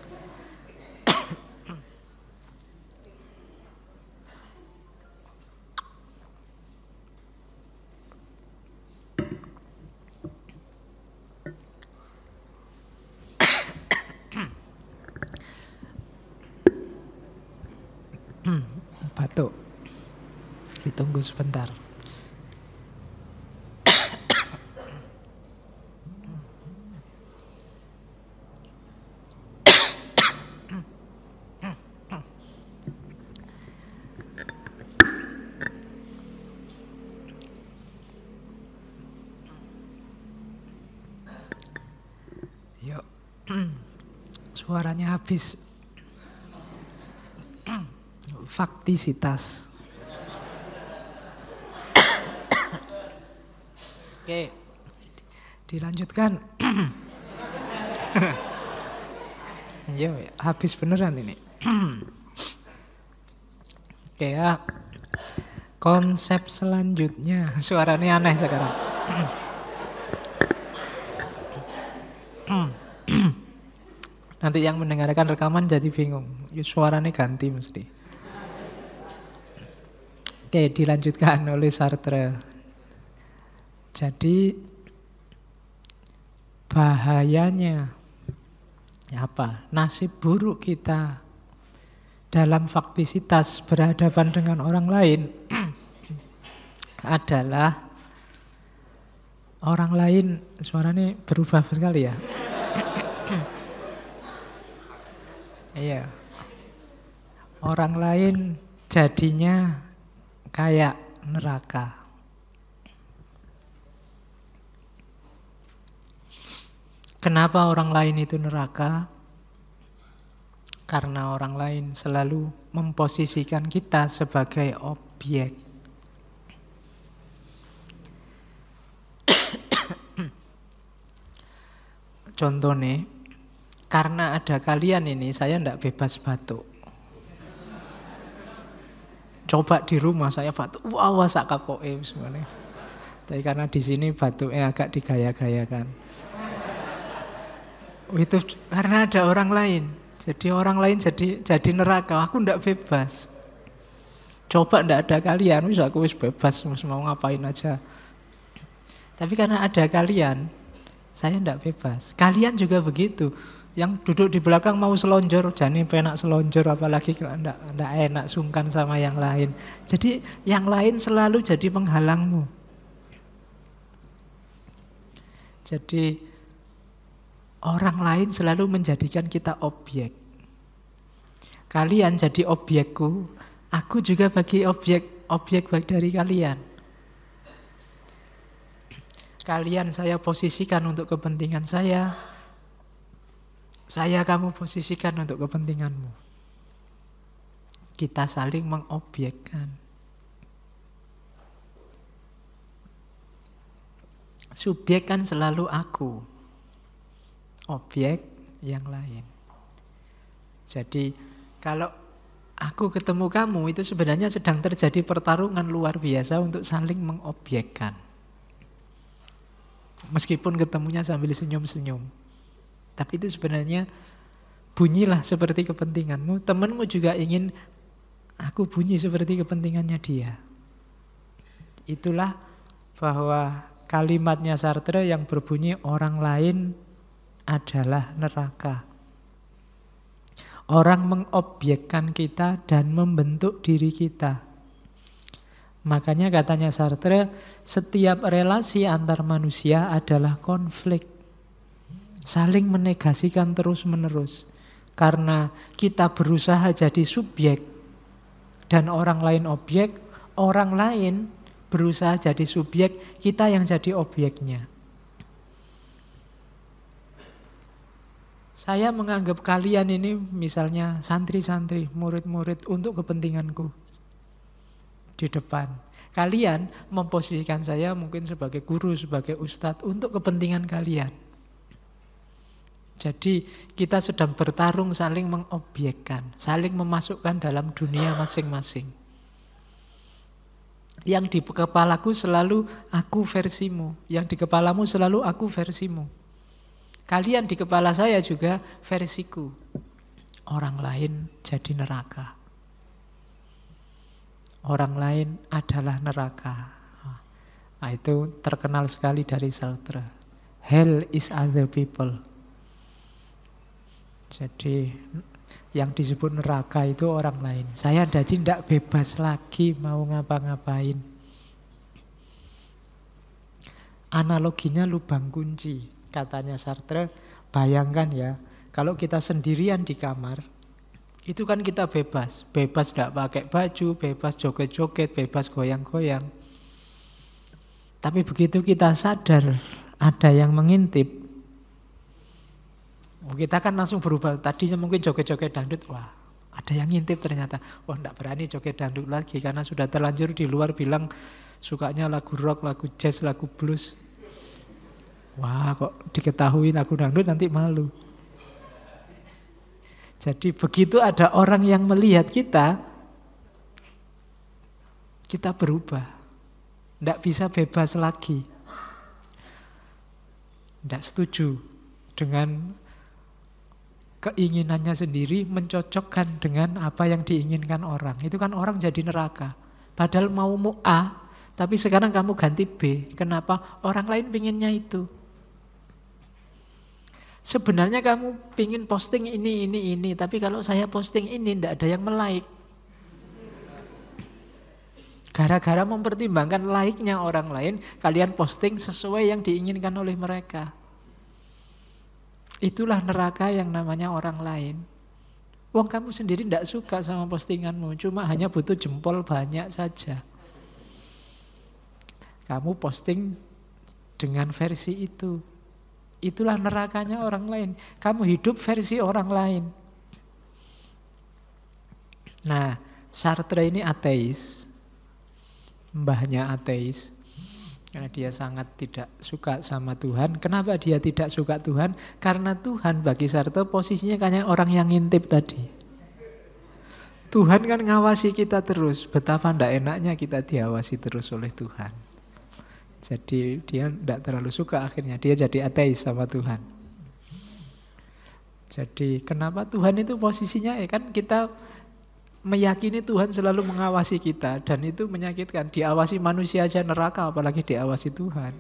Batuk. Ditunggu sebentar. Yuk. Suaranya habis. Faktisitas. Oke, dilanjutkan. Yo, habis beneran ini. Oke ya, konsep selanjutnya. Suaranya aneh sekarang. Nanti yang mendengarkan rekaman jadi bingung. Suaranya ganti mesti. Oke, dilanjutkan oleh Sartre. Jadi bahayanya apa? Nasib buruk kita dalam faktisitas berhadapan dengan orang lain adalah orang lain. Suaranya berubah sekali ya. Iya. Orang lain jadinya kayak neraka. Kenapa orang lain itu neraka? Karena orang lain selalu memposisikan kita sebagai objek. Contoh nih, karena ada kalian ini, saya tidak bebas batuk. Coba di rumah saya batuk, wah sak kapoke semuanya. Tapi karena di sini batuknya agak digaya-gayakan. Itu karena ada orang lain. Jadi orang lain jadi neraka. Aku ndak bebas. Coba ndak ada kalian, wis aku wis bebas, mau ngapain aja. Tapi karena ada kalian, saya ndak bebas. Kalian juga begitu. Yang duduk di belakang mau selonjor, jane penak selonjor, apalagi ndak enak sungkan sama yang lain. Jadi yang lain selalu jadi penghalangmu. Jadi orang lain selalu menjadikan kita objek. Kalian jadi objekku, aku juga bagi objek baik dari kalian. Kalian saya posisikan untuk kepentingan saya kamu posisikan untuk kepentinganmu. Kita saling mengobjekkan. Subjek kan selalu aku, objek yang lain. Jadi kalau aku ketemu kamu itu sebenarnya sedang terjadi pertarungan luar biasa untuk saling mengobjekkan. Meskipun ketemunya sambil senyum-senyum. Tapi itu sebenarnya bunyilah seperti kepentinganmu. Temanmu juga ingin aku bunyi seperti kepentingannya dia. Itulah bahwa kalimatnya Sartre yang berbunyi orang lain adalah neraka. Orang mengobjekkan kita dan membentuk diri kita. Makanya katanya Sartre, setiap relasi antar manusia adalah konflik. Saling menegasikan terus-menerus. Karena kita berusaha jadi subjek dan orang lain objek, orang lain berusaha jadi subjek, kita yang jadi objeknya. Saya menganggap kalian ini misalnya santri-santri, murid-murid untuk kepentinganku di depan. Kalian memposisikan saya mungkin sebagai guru, sebagai ustadz untuk kepentingan kalian. Jadi kita sedang bertarung saling mengobjekkan, saling memasukkan dalam dunia masing-masing. Yang di kepalaku selalu aku versimu, yang di kepalamu selalu aku versimu. Kalian di kepala saya juga versiku. Orang lain jadi neraka. Orang lain adalah neraka. Nah, itu terkenal sekali dari Sartre. Hell is other people. Jadi yang disebut neraka itu orang lain. Saya tidak bebas lagi mau ngapa-ngapain. Analoginya lubang kunci. Katanya Sartre, bayangkan ya, kalau kita sendirian di kamar, itu kan kita bebas. Bebas tidak pakai baju, bebas joget-joget, bebas goyang-goyang. Tapi begitu kita sadar ada yang mengintip, kita kan langsung berubah. Tadinya mungkin joget-joget dangdut, wah ada yang ngintip ternyata. Wah tidak berani joget dangdut lagi karena sudah terlanjur di luar bilang sukanya lagu rock, lagu jazz, lagu blues. Wah kok diketahui lagu dangdut nanti malu. Jadi begitu ada orang yang melihat kita berubah. Tidak bisa bebas lagi. Tidak setuju dengan keinginannya sendiri mencocokkan dengan apa yang diinginkan orang. Itu kan orang jadi neraka. Padahal mau A, tapi sekarang kamu ganti B. Kenapa? Orang lain pinginnya itu. Sebenarnya kamu pingin posting ini, tapi kalau saya posting ini tidak ada yang like. Gara-gara mempertimbangkan like-nya orang lain, kalian posting sesuai yang diinginkan oleh mereka. Itulah neraka yang namanya orang lain. Wong kamu sendiri tidak suka sama postinganmu, cuma hanya butuh jempol banyak saja. Kamu posting dengan versi itu. Itulah nerakanya orang lain. Kamu hidup versi orang lain. Nah, Sartre ini ateis. Mbahnya ateis. Karena dia sangat tidak suka sama Tuhan. Kenapa dia tidak suka Tuhan? Karena Tuhan bagi Sartre posisinya kayak orang yang ngintip tadi. Tuhan kan ngawasi kita terus. Betapa tidak enaknya kita diawasi terus oleh Tuhan. Jadi dia tidak terlalu suka, akhirnya dia jadi ateis sama Tuhan. Jadi kenapa Tuhan itu posisinya kan kita meyakini Tuhan selalu mengawasi kita, dan itu menyakitkan. Diawasi manusia aja neraka, apalagi diawasi Tuhan.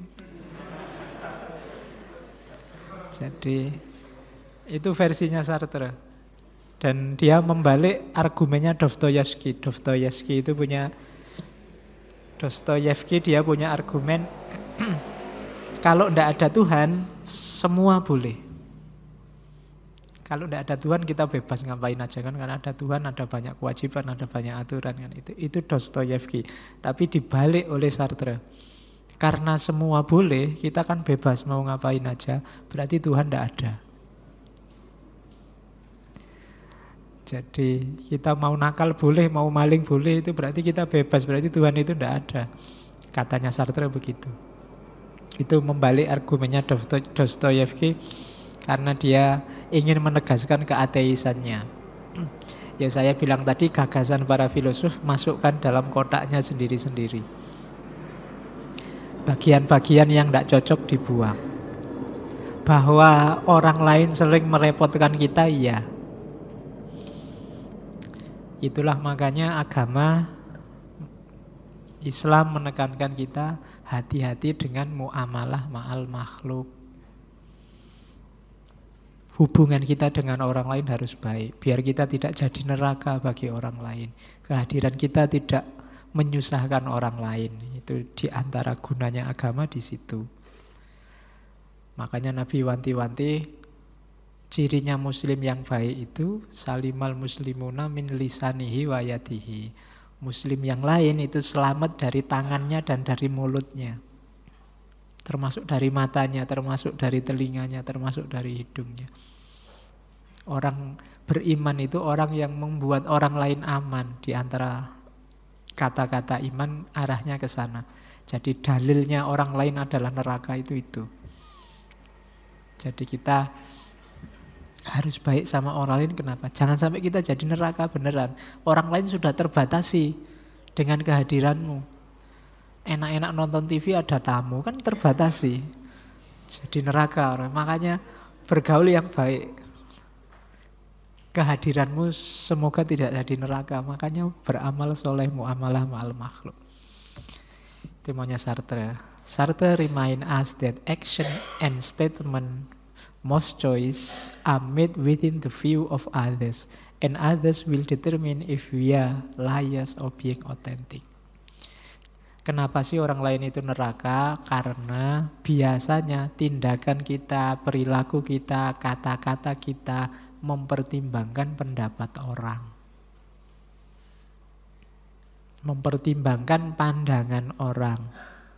Jadi itu versinya Sartre. Dan dia membalik argumennya Dostoyevsky. Dostoyevsky itu punya Dostoyevsky, dia punya argumen kalau tidak ada Tuhan semua boleh. Kalau tidak ada Tuhan kita bebas ngapain aja kan, karena ada Tuhan ada banyak kewajiban, ada banyak aturan kan. Itu Dostoyevsky. Tapi dibalik oleh Sartre. Karena semua boleh, kita kan bebas mau ngapain aja, berarti Tuhan tidak ada. Jadi kita mau nakal boleh, mau maling boleh, itu berarti kita bebas, berarti Tuhan itu tidak ada. Katanya Sartre begitu. Itu membalik argumennya Dostoyevsky karena dia ingin menegaskan keateisannya. Ya saya bilang tadi gagasan para filosof masukkan dalam kotaknya sendiri-sendiri. Bagian-bagian yang tidak cocok dibuang. Bahwa orang lain sering merepotkan kita, iya. Itulah makanya agama Islam menekankan kita hati-hati dengan muamalah ma'al makhluk. Hubungan kita dengan orang lain harus baik, biar kita tidak jadi neraka bagi orang lain. Kehadiran kita tidak menyusahkan orang lain. Itu diantara gunanya agama di situ. Makanya Nabi wanti-wanti, cirinya muslim yang baik itu salimal muslimuna min lisanihi wa yadihi. Muslim yang lain itu selamat dari tangannya dan dari mulutnya. Termasuk dari matanya, termasuk dari telinganya, termasuk dari hidungnya. Orang beriman itu orang yang membuat orang lain aman. Di antara kata-kata iman arahnya ke sana. Jadi dalilnya orang lain adalah neraka itu. Jadi kita harus baik sama orang lain. Kenapa? Jangan sampai kita jadi neraka beneran. Orang lain sudah terbatasi dengan kehadiranmu. Enak-enak nonton TV ada tamu, kan terbatasi. Jadi neraka orang. Makanya bergaul yang baik. Kehadiranmu semoga tidak jadi neraka. Makanya beramal soleh muamalah ma'al makhluk. Itu maunya Sartre. Sartre remind us that action and statement most choice are made within the view of others, and others will determine if we are liars or being authentic. Kenapa sih orang lain itu neraka? Karena biasanya tindakan kita, perilaku kita, kata-kata kita mempertimbangkan pendapat orang. Mempertimbangkan pandangan orang.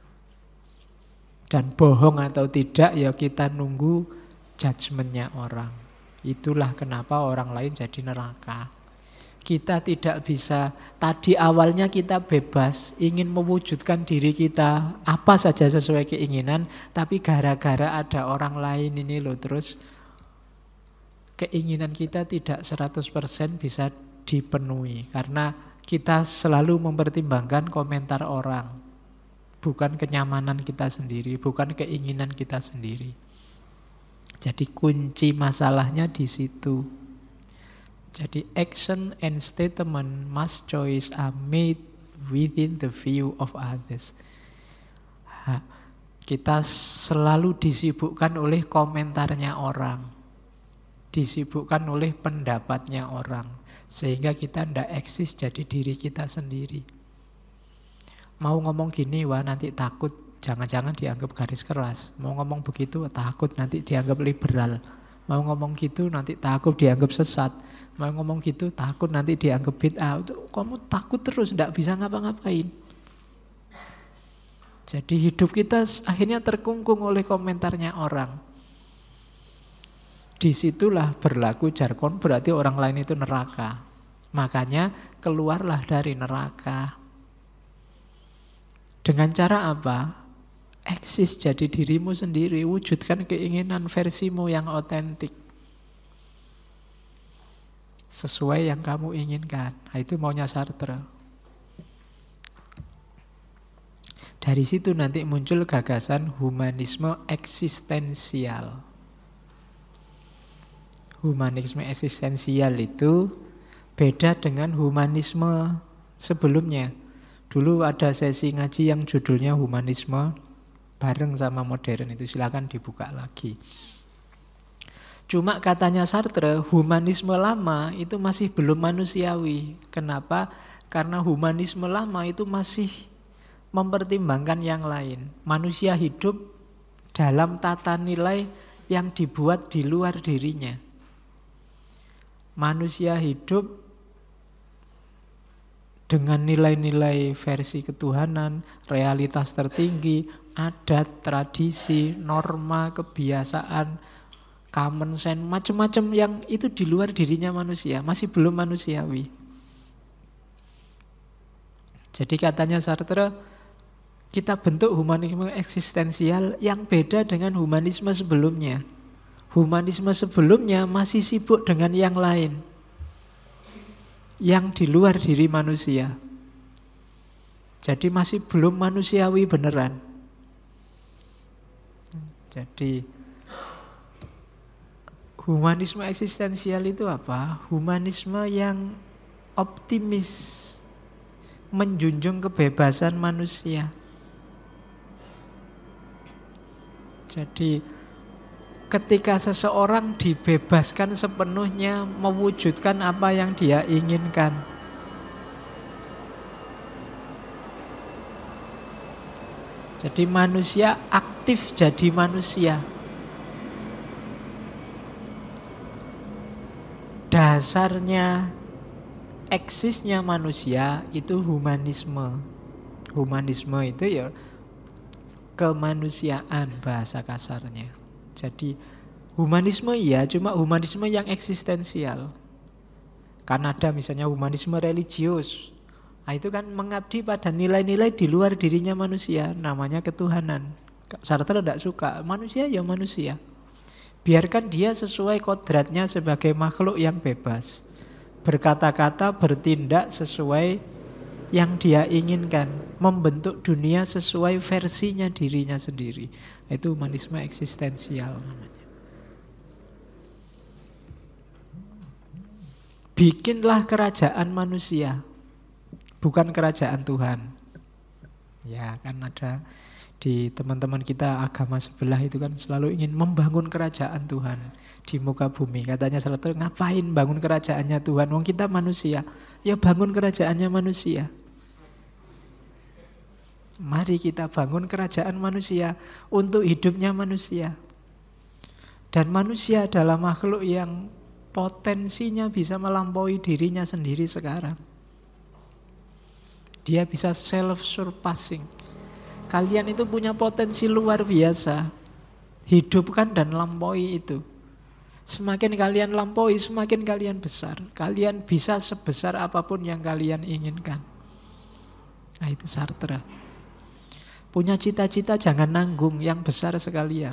Dan bohong atau tidak ya kita nunggu judgementnya orang. Itulah kenapa orang lain jadi neraka. Kita tidak bisa, tadi awalnya kita bebas, ingin mewujudkan diri kita, apa saja sesuai keinginan, tapi gara-gara ada orang lain ini loh, terus keinginan kita tidak 100% bisa dipenuhi. Karena kita selalu mempertimbangkan komentar orang, bukan kenyamanan kita sendiri, bukan keinginan kita sendiri. Jadi kunci masalahnya di situ. Jadi action and statement must choice are made within the view of others. Kita selalu disibukkan oleh komentarnya orang, disibukkan oleh pendapatnya orang, sehingga kita tidak eksis jadi diri kita sendiri. Mau ngomong gini, wah nanti takut, jangan-jangan dianggap garis keras. Mau ngomong begitu, takut nanti dianggap liberal. Mau ngomong gitu nanti takut dianggap sesat. Mau ngomong gitu takut nanti dianggap bid'ah. Kamu takut terus, tidak bisa ngapa-ngapain. Jadi hidup kita akhirnya terkungkung oleh komentarnya orang. Disitulah berlaku jargon, berarti orang lain itu neraka. Makanya keluarlah dari neraka. Dengan cara apa? Eksis jadi dirimu sendiri, wujudkan keinginan versimu yang otentik. Sesuai yang kamu inginkan. Nah, itu maunya Sartre. Dari situ nanti muncul gagasan humanisme eksistensial. Humanisme eksistensial itu beda dengan humanisme sebelumnya. Dulu ada sesi ngaji yang judulnya humanisme bareng sama modern, itu silakan dibuka lagi. Cuma katanya Sartre, humanisme lama itu masih belum manusiawi. Kenapa? Karena humanisme lama itu masih mempertimbangkan yang lain. Manusia hidup dalam tata nilai yang dibuat di luar dirinya. Manusia hidup dengan nilai-nilai versi ketuhanan, realitas tertinggi, adat, tradisi, norma, kebiasaan, common sense, macam-macam yang itu di luar dirinya manusia, masih belum manusiawi. Jadi katanya Sartre, kita bentuk humanisme eksistensial yang beda dengan humanisme sebelumnya. Humanisme sebelumnya masih sibuk dengan yang lain, yang di luar diri manusia. Jadi masih belum manusiawi beneran. Jadi humanisme eksistensial itu apa? Humanisme yang optimis, menjunjung kebebasan manusia. Jadi ketika seseorang dibebaskan sepenuhnya mewujudkan apa yang dia inginkan. Jadi manusia aktif jadi manusia. Dasarnya eksisnya manusia itu humanisme. Humanisme itu ya kemanusiaan bahasa kasarnya. Jadi Humanisme iya, cuma humanisme yang eksistensial. Kan ada misalnya humanisme religius. Nah, itu kan mengabdi pada nilai-nilai di luar dirinya manusia, namanya ketuhanan. Sartre tidak suka, manusia ya manusia. Biarkan dia sesuai kodratnya sebagai makhluk yang bebas. Berkata-kata, bertindak sesuai yang dia inginkan. Membentuk dunia sesuai versinya dirinya sendiri. Itu humanisme eksistensial namanya. Bikinlah kerajaan manusia, bukan kerajaan Tuhan. Ya kan ada di teman-teman kita agama sebelah itu kan selalu ingin membangun kerajaan Tuhan di muka bumi. Katanya selalu, ngapain bangun kerajaannya Tuhan? Wong kita manusia. Ya bangun kerajaannya manusia. Mari kita bangun kerajaan manusia untuk hidupnya manusia. Dan manusia adalah makhluk yang potensinya bisa melampaui dirinya sendiri sekarang. Dia bisa self-surpassing. Kalian itu punya potensi luar biasa. Hidupkan dan lampaui itu. Semakin kalian lampaui, semakin kalian besar. Kalian bisa sebesar apapun yang kalian inginkan. Nah itu Sartre. Punya cita-cita jangan nanggung, yang besar sekalian.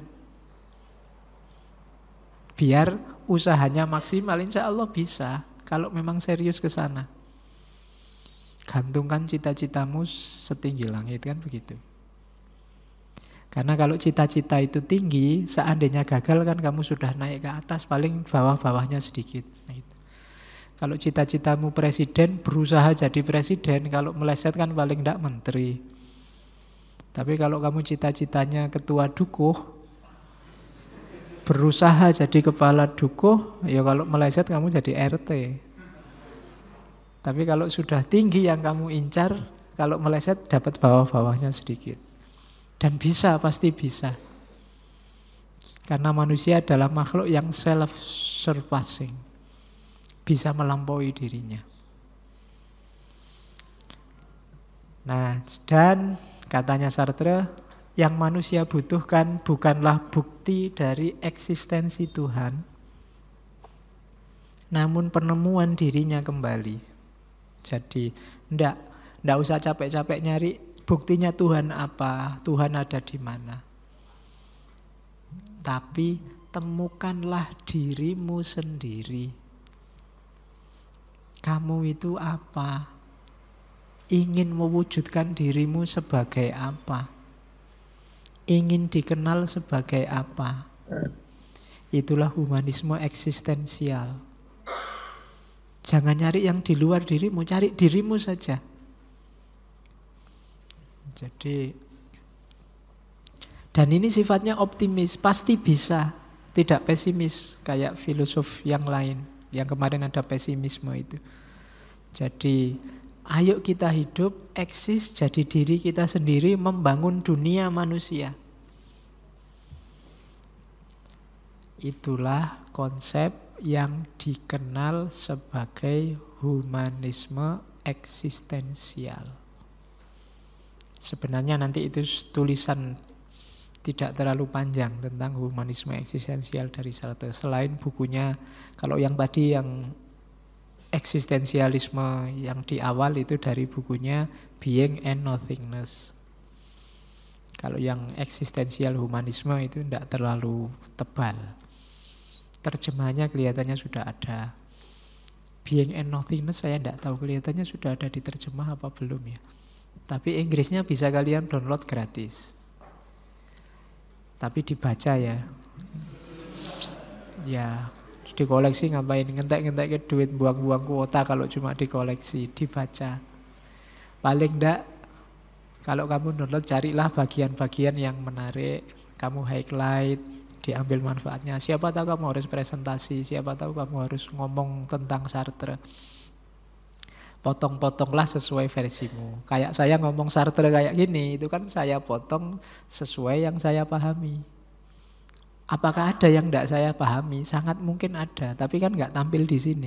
Biar usahanya maksimal, insya Allah bisa. Kalau memang serius ke sana. Gantungkan cita-citamu setinggi langit, kan begitu. Karena kalau cita-cita itu tinggi, seandainya gagal kan kamu sudah naik ke atas, paling bawah-bawahnya sedikit. Nah, itu. Kalau cita-citamu presiden, berusaha jadi presiden. Kalau meleset kan paling tidak menteri. Tapi kalau kamu cita-citanya ketua dukuh, berusaha jadi kepala dukuh, ya kalau meleset kamu jadi RT. Tapi kalau sudah tinggi yang kamu incar, kalau meleset dapat bawah-bawahnya sedikit. Dan bisa, pasti bisa. Karena manusia adalah makhluk yang self-surpassing. Bisa melampaui dirinya. Nah, dan katanya Sartre, yang manusia butuhkan bukanlah bukti dari eksistensi Tuhan, namun penemuan dirinya kembali. Jadi, ndak usah capek-capek nyari buktinya Tuhan apa, Tuhan ada di mana. Tapi temukanlah dirimu sendiri. Kamu itu apa? Ingin mewujudkan dirimu sebagai apa? Ingin dikenal sebagai apa? Itulah humanisme eksistensial. Jangan nyari yang di luar dirimu, cari dirimu saja. Jadi, dan ini sifatnya optimis, pasti bisa, tidak pesimis kayak filosof yang lain, yang kemarin ada pesimisme itu. Jadi, ayo kita hidup, eksis, jadi diri kita sendiri, membangun dunia manusia. Itulah konsep yang dikenal sebagai humanisme eksistensial. Sebenarnya nanti itu tulisan tidak terlalu panjang tentang humanisme eksistensial dari Sartre. Selain bukunya, kalau yang tadi yang eksistensialisme yang di awal itu dari bukunya Being and Nothingness. Kalau yang eksistensial humanisme itu tidak terlalu tebal. Terjemahannya kelihatannya sudah ada. Being and Nothingness saya tidak tahu, kelihatannya sudah ada diterjemah apa belum ya. Tapi Inggrisnya bisa kalian download gratis. Tapi dibaca ya. Ya, dikoleksi ngapain, ngentek-ngentek ke duit, buang-buang kuota kalau cuma dikoleksi, dibaca. Paling enggak kalau kamu download, carilah bagian-bagian yang menarik, kamu highlight, diambil manfaatnya. Siapa tahu kamu harus presentasi, siapa tahu kamu harus ngomong tentang Sartre. Potong-potonglah sesuai versimu. Kayak saya ngomong Sartre kayak gini, itu kan saya potong sesuai yang saya pahami. Apakah ada yang tidak saya pahami? Sangat mungkin ada, tapi kan nggak tampil di sini.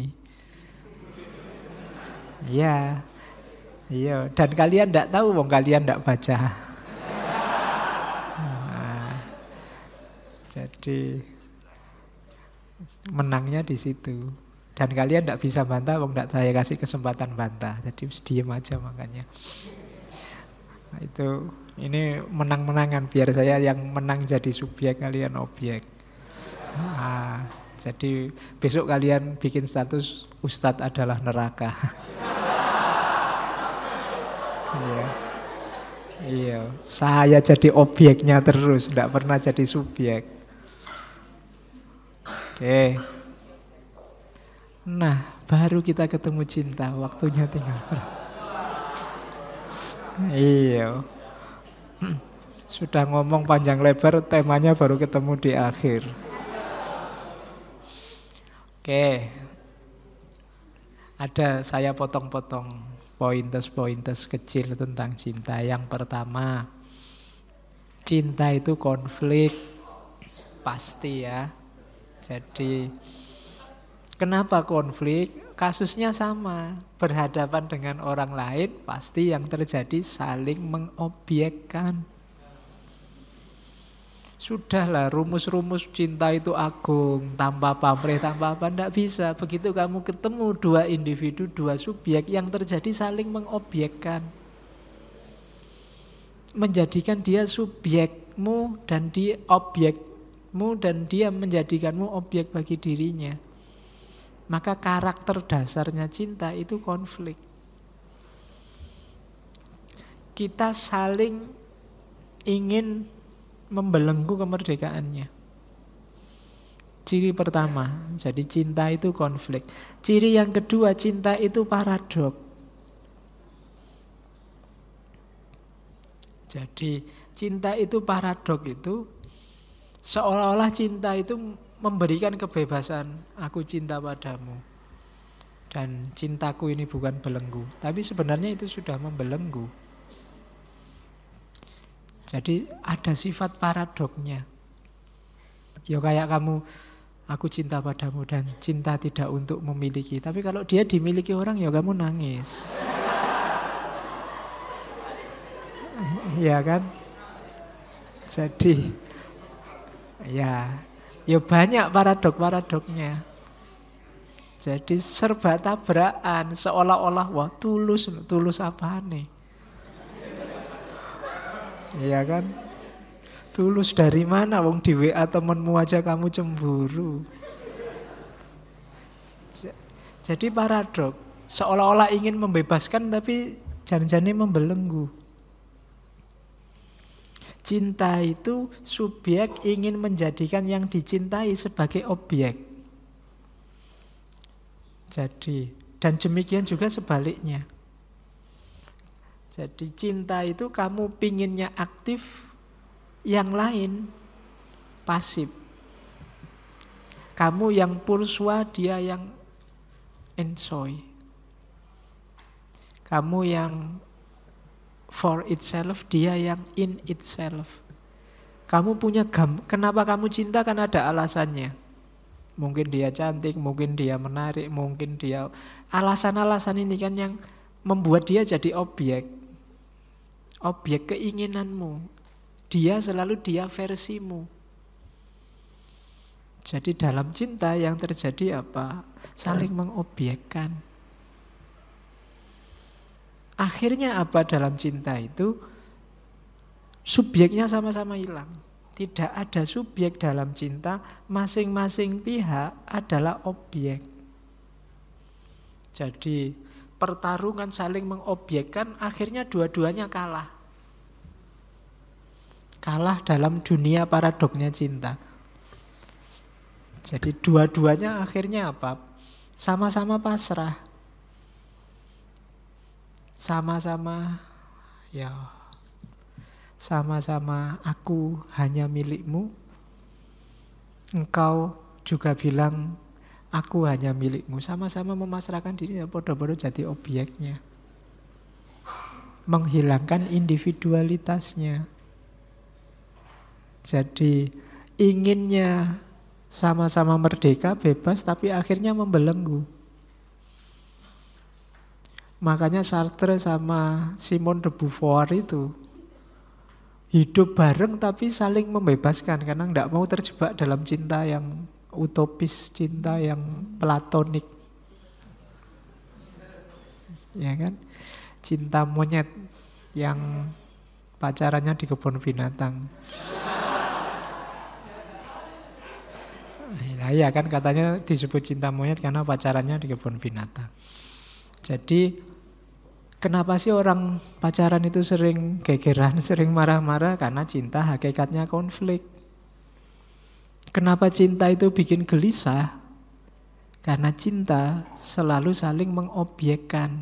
Iya, iya. Dan kalian tidak tahu, wong kalian tidak baca. Nah, jadi Menangnya di situ. Dan kalian tidak bisa bantah, wong tidak saya kasih kesempatan bantah. Jadi diem aja makanya. Nah, ini menang-menangan biar saya yang menang jadi subjek, kalian objek. Nah, jadi besok kalian bikin status Ustadz adalah neraka. Iya. Iya, saya jadi objeknya terus, tidak pernah jadi subjek. Oke. Nah, baru kita ketemu cinta, waktunya tinggal berapa? Iya. Sudah ngomong panjang lebar, temanya baru ketemu di akhir. Oke. Ada saya potong-potong pointes-pointes kecil tentang cinta. Yang pertama, cinta itu konflik. Pasti ya. Jadi kenapa konflik? Kasusnya sama. Berhadapan dengan orang lain, pasti yang terjadi saling mengobjekkan. Sudahlah, rumus-rumus cinta itu agung, tanpa pamrih, tanpa apa, tidak bisa. Begitu kamu ketemu dua individu, dua subjek, yang terjadi saling mengobjekkan. Menjadikan dia subjekmu dan dia objekmu, dan dia menjadikanmu objek bagi dirinya. Maka karakter dasarnya cinta itu konflik. Kita saling ingin membelenggu kemerdekaannya. Ciri pertama, jadi cinta itu konflik. Ciri yang kedua, cinta itu paradok. Jadi cinta itu paradok itu seolah-olah cinta itu memberikan kebebasan. Aku cinta padamu dan cintaku ini bukan belenggu. Tapi sebenarnya itu sudah membelenggu. Jadi ada sifat paradoknya. Ya kayak kamu, aku cinta padamu dan cinta tidak untuk memiliki. Tapi kalau dia dimiliki orang, ya kamu nangis. Iya kan? Jadi ya banyak paradok-paradoknya. Jadi serba tabrakan, seolah-olah wah tulus apa nih? Iya kan? Tulus dari mana? Wong di WA temenmu aja kamu cemburu. Jadi paradok. Seolah-olah ingin membebaskan tapi jangan-jangan membelenggu. Cinta itu subjek ingin menjadikan yang dicintai sebagai objek. Jadi, dan demikian juga sebaliknya. Jadi cinta itu kamu pinginnya aktif, yang lain pasif. Kamu yang pursua, dia yang enjoy. Kamu yang for itself, dia yang in itself. Kamu punya kenapa kamu cinta kan ada alasannya. Mungkin dia cantik, mungkin dia menarik, mungkin dia alasan-alasan ini kan yang membuat dia jadi objek. Objek keinginanmu. Dia selalu dia versimu. Jadi dalam cinta yang terjadi apa? Saling mengobjekkan. Akhirnya apa dalam cinta itu? Subjeknya sama-sama hilang. Tidak ada subjek dalam cinta, masing-masing pihak adalah objek. Jadi pertarungan saling mengobjekkan, akhirnya dua-duanya kalah. Kalah dalam dunia paradoknya cinta. Jadi dua-duanya akhirnya apa? Sama-sama pasrah. Sama-sama aku hanya milikmu. Engkau juga bilang aku hanya milikmu. Sama-sama memasrahkan diri, bodoh-bodoh jadi objeknya. Menghilangkan individualitasnya. Jadi inginnya sama-sama merdeka, bebas, tapi akhirnya membelenggu. Makanya Sartre sama Simone de Beauvoir itu hidup bareng tapi saling membebaskan karena tidak mau terjebak dalam cinta yang utopis, cinta yang platonik. Ya kan? Cinta monyet yang pacarannya di kebun binatang. Nah, ya kan katanya disebut cinta monyet karena pacarannya di kebun binatang. Jadi kenapa sih orang pacaran itu sering gegeran, sering marah-marah? Karena cinta hakikatnya konflik. Kenapa cinta itu bikin gelisah? Karena cinta selalu saling mengobjekkan.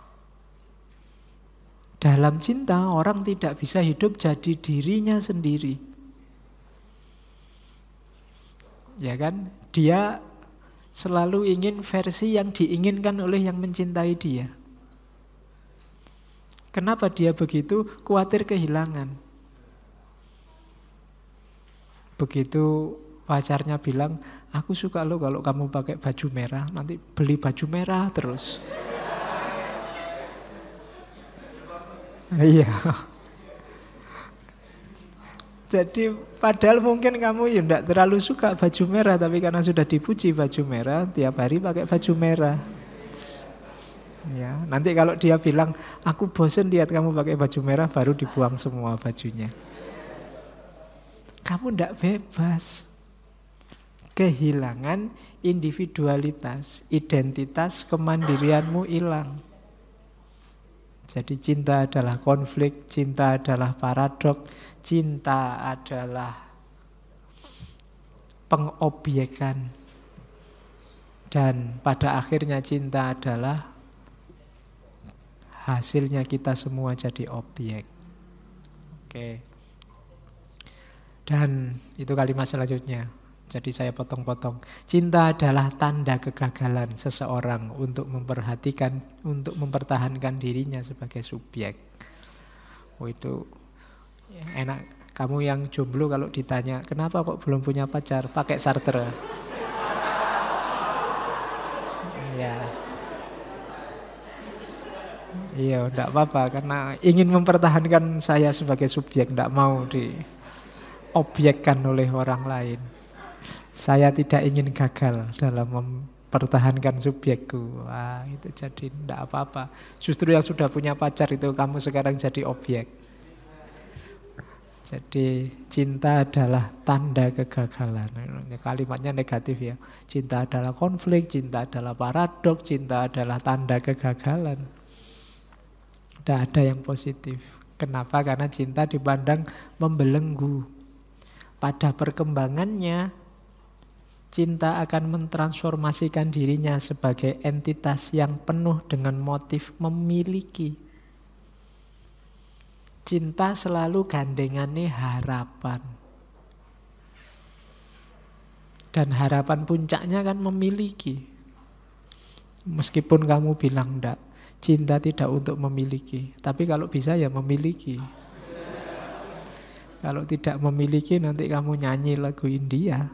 Dalam cinta orang tidak bisa hidup jadi dirinya sendiri. Ya kan? Dia selalu ingin versi yang diinginkan oleh yang mencintai dia. Kenapa dia begitu? Khawatir kehilangan. Begitu pacarnya bilang, aku suka lo kalau kamu pakai baju merah, nanti beli baju merah terus. Iya. Jadi padahal mungkin kamu ya tidak terlalu suka baju merah, tapi karena sudah dipuji baju merah, tiap hari pakai baju merah. Ya, nanti kalau dia bilang, aku bosen lihat kamu pakai baju merah, baru dibuang semua bajunya. Kamu tidak bebas. Kehilangan individualitas, identitas, kemandirianmu hilang. Jadi cinta adalah konflik, cinta adalah paradok, cinta adalah pengobjekan. Dan pada akhirnya cinta adalah hasilnya kita semua jadi objek. Oke. Dan itu kalimat selanjutnya. Jadi saya potong-potong. Cinta adalah tanda kegagalan seseorang untuk memperhatikan, untuk mempertahankan dirinya sebagai subjek. Oh itu enak. Kamu yang jomblo kalau ditanya, kenapa kok belum punya pacar? Pakai Sartre. Ya. Iya, enggak apa-apa. Karena ingin mempertahankan saya sebagai subjek. Enggak mau diobjekkan oleh orang lain. Saya tidak ingin gagal dalam mempertahankan subjekku. Wah, itu jadi tidak apa-apa. Justru yang sudah punya pacar itu kamu sekarang jadi objek. Jadi cinta adalah tanda kegagalan. Kalimatnya negatif ya. Cinta adalah konflik, cinta adalah paradok, cinta adalah tanda kegagalan. Tidak ada yang positif. Kenapa? Karena cinta dipandang membelenggu. Pada perkembangannya, cinta akan mentransformasikan dirinya sebagai entitas yang penuh dengan motif memiliki. Cinta selalu gandengannya harapan. Dan harapan puncaknya kan memiliki. Meskipun kamu bilang enggak, cinta tidak untuk memiliki. Tapi kalau bisa ya memiliki. Kalau tidak memiliki nanti kamu nyanyi lagu India.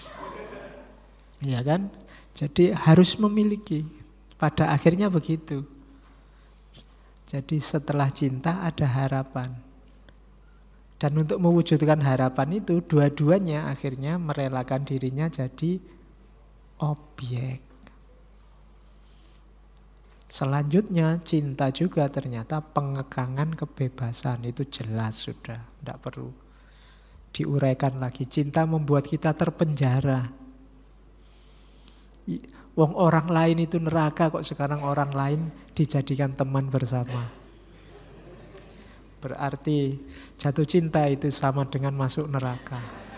Ya kan? Jadi harus memiliki. Pada akhirnya begitu. Jadi setelah cinta ada harapan. Dan untuk mewujudkan harapan itu, dua-duanya akhirnya merelakan dirinya jadi objek. Selanjutnya cinta juga ternyata pengekangan kebebasan. Itu jelas sudah, tidak perlu diuraikan lagi. Cinta membuat kita terpenjara. Wong orang lain itu neraka kok sekarang orang lain dijadikan teman bersama. Berarti jatuh cinta itu sama dengan masuk neraka.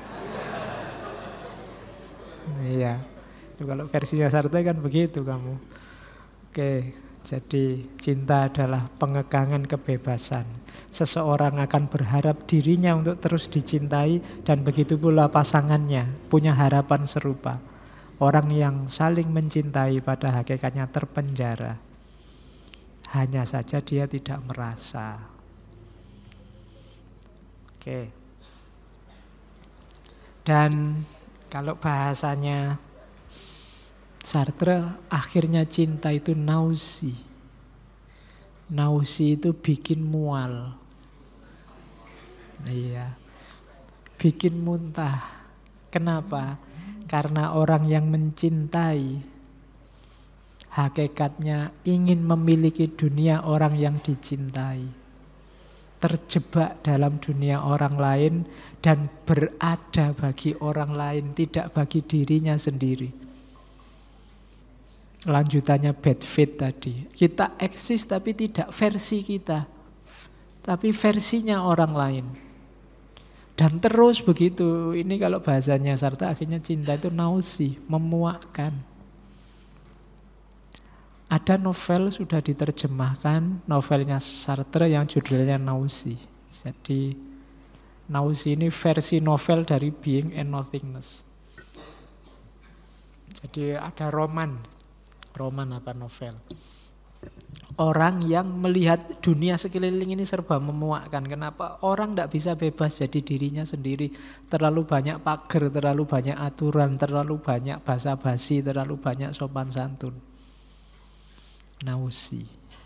Iya. Itu kalau versinya Sartre kan begitu kamu. Oke, jadi cinta adalah pengekangan kebebasan. Seseorang akan berharap dirinya untuk terus dicintai dan begitu pula pasangannya punya harapan serupa. Orang yang saling mencintai pada hakikatnya terpenjara. Hanya saja dia tidak merasa. Oke. Dan kalau bahasanya Sartre, akhirnya cinta itu nausi. Nausi itu bikin mual. Iya. Bikin muntah. Kenapa? Karena orang yang mencintai hakikatnya ingin memiliki dunia orang yang dicintai, terjebak dalam dunia orang lain dan berada bagi orang lain, tidak bagi dirinya sendiri. Lanjutannya bad faith tadi. Kita eksis tapi tidak versi kita, tapi versinya orang lain. Dan terus begitu. Ini kalau bahasanya Sartre, akhirnya cinta itu nausi, memuakkan. Ada novel sudah diterjemahkan, novelnya Sartre yang judulnya Nausi. Jadi Nausi ini versi novel dari Being and Nothingness. Jadi ada roman apa novel. Orang yang melihat dunia sekeliling ini serba memuakkan. Kenapa? Orang tidak bisa bebas jadi dirinya sendiri. Terlalu banyak pagar, terlalu banyak aturan, terlalu banyak basa-basi, terlalu banyak sopan santun. Nausi.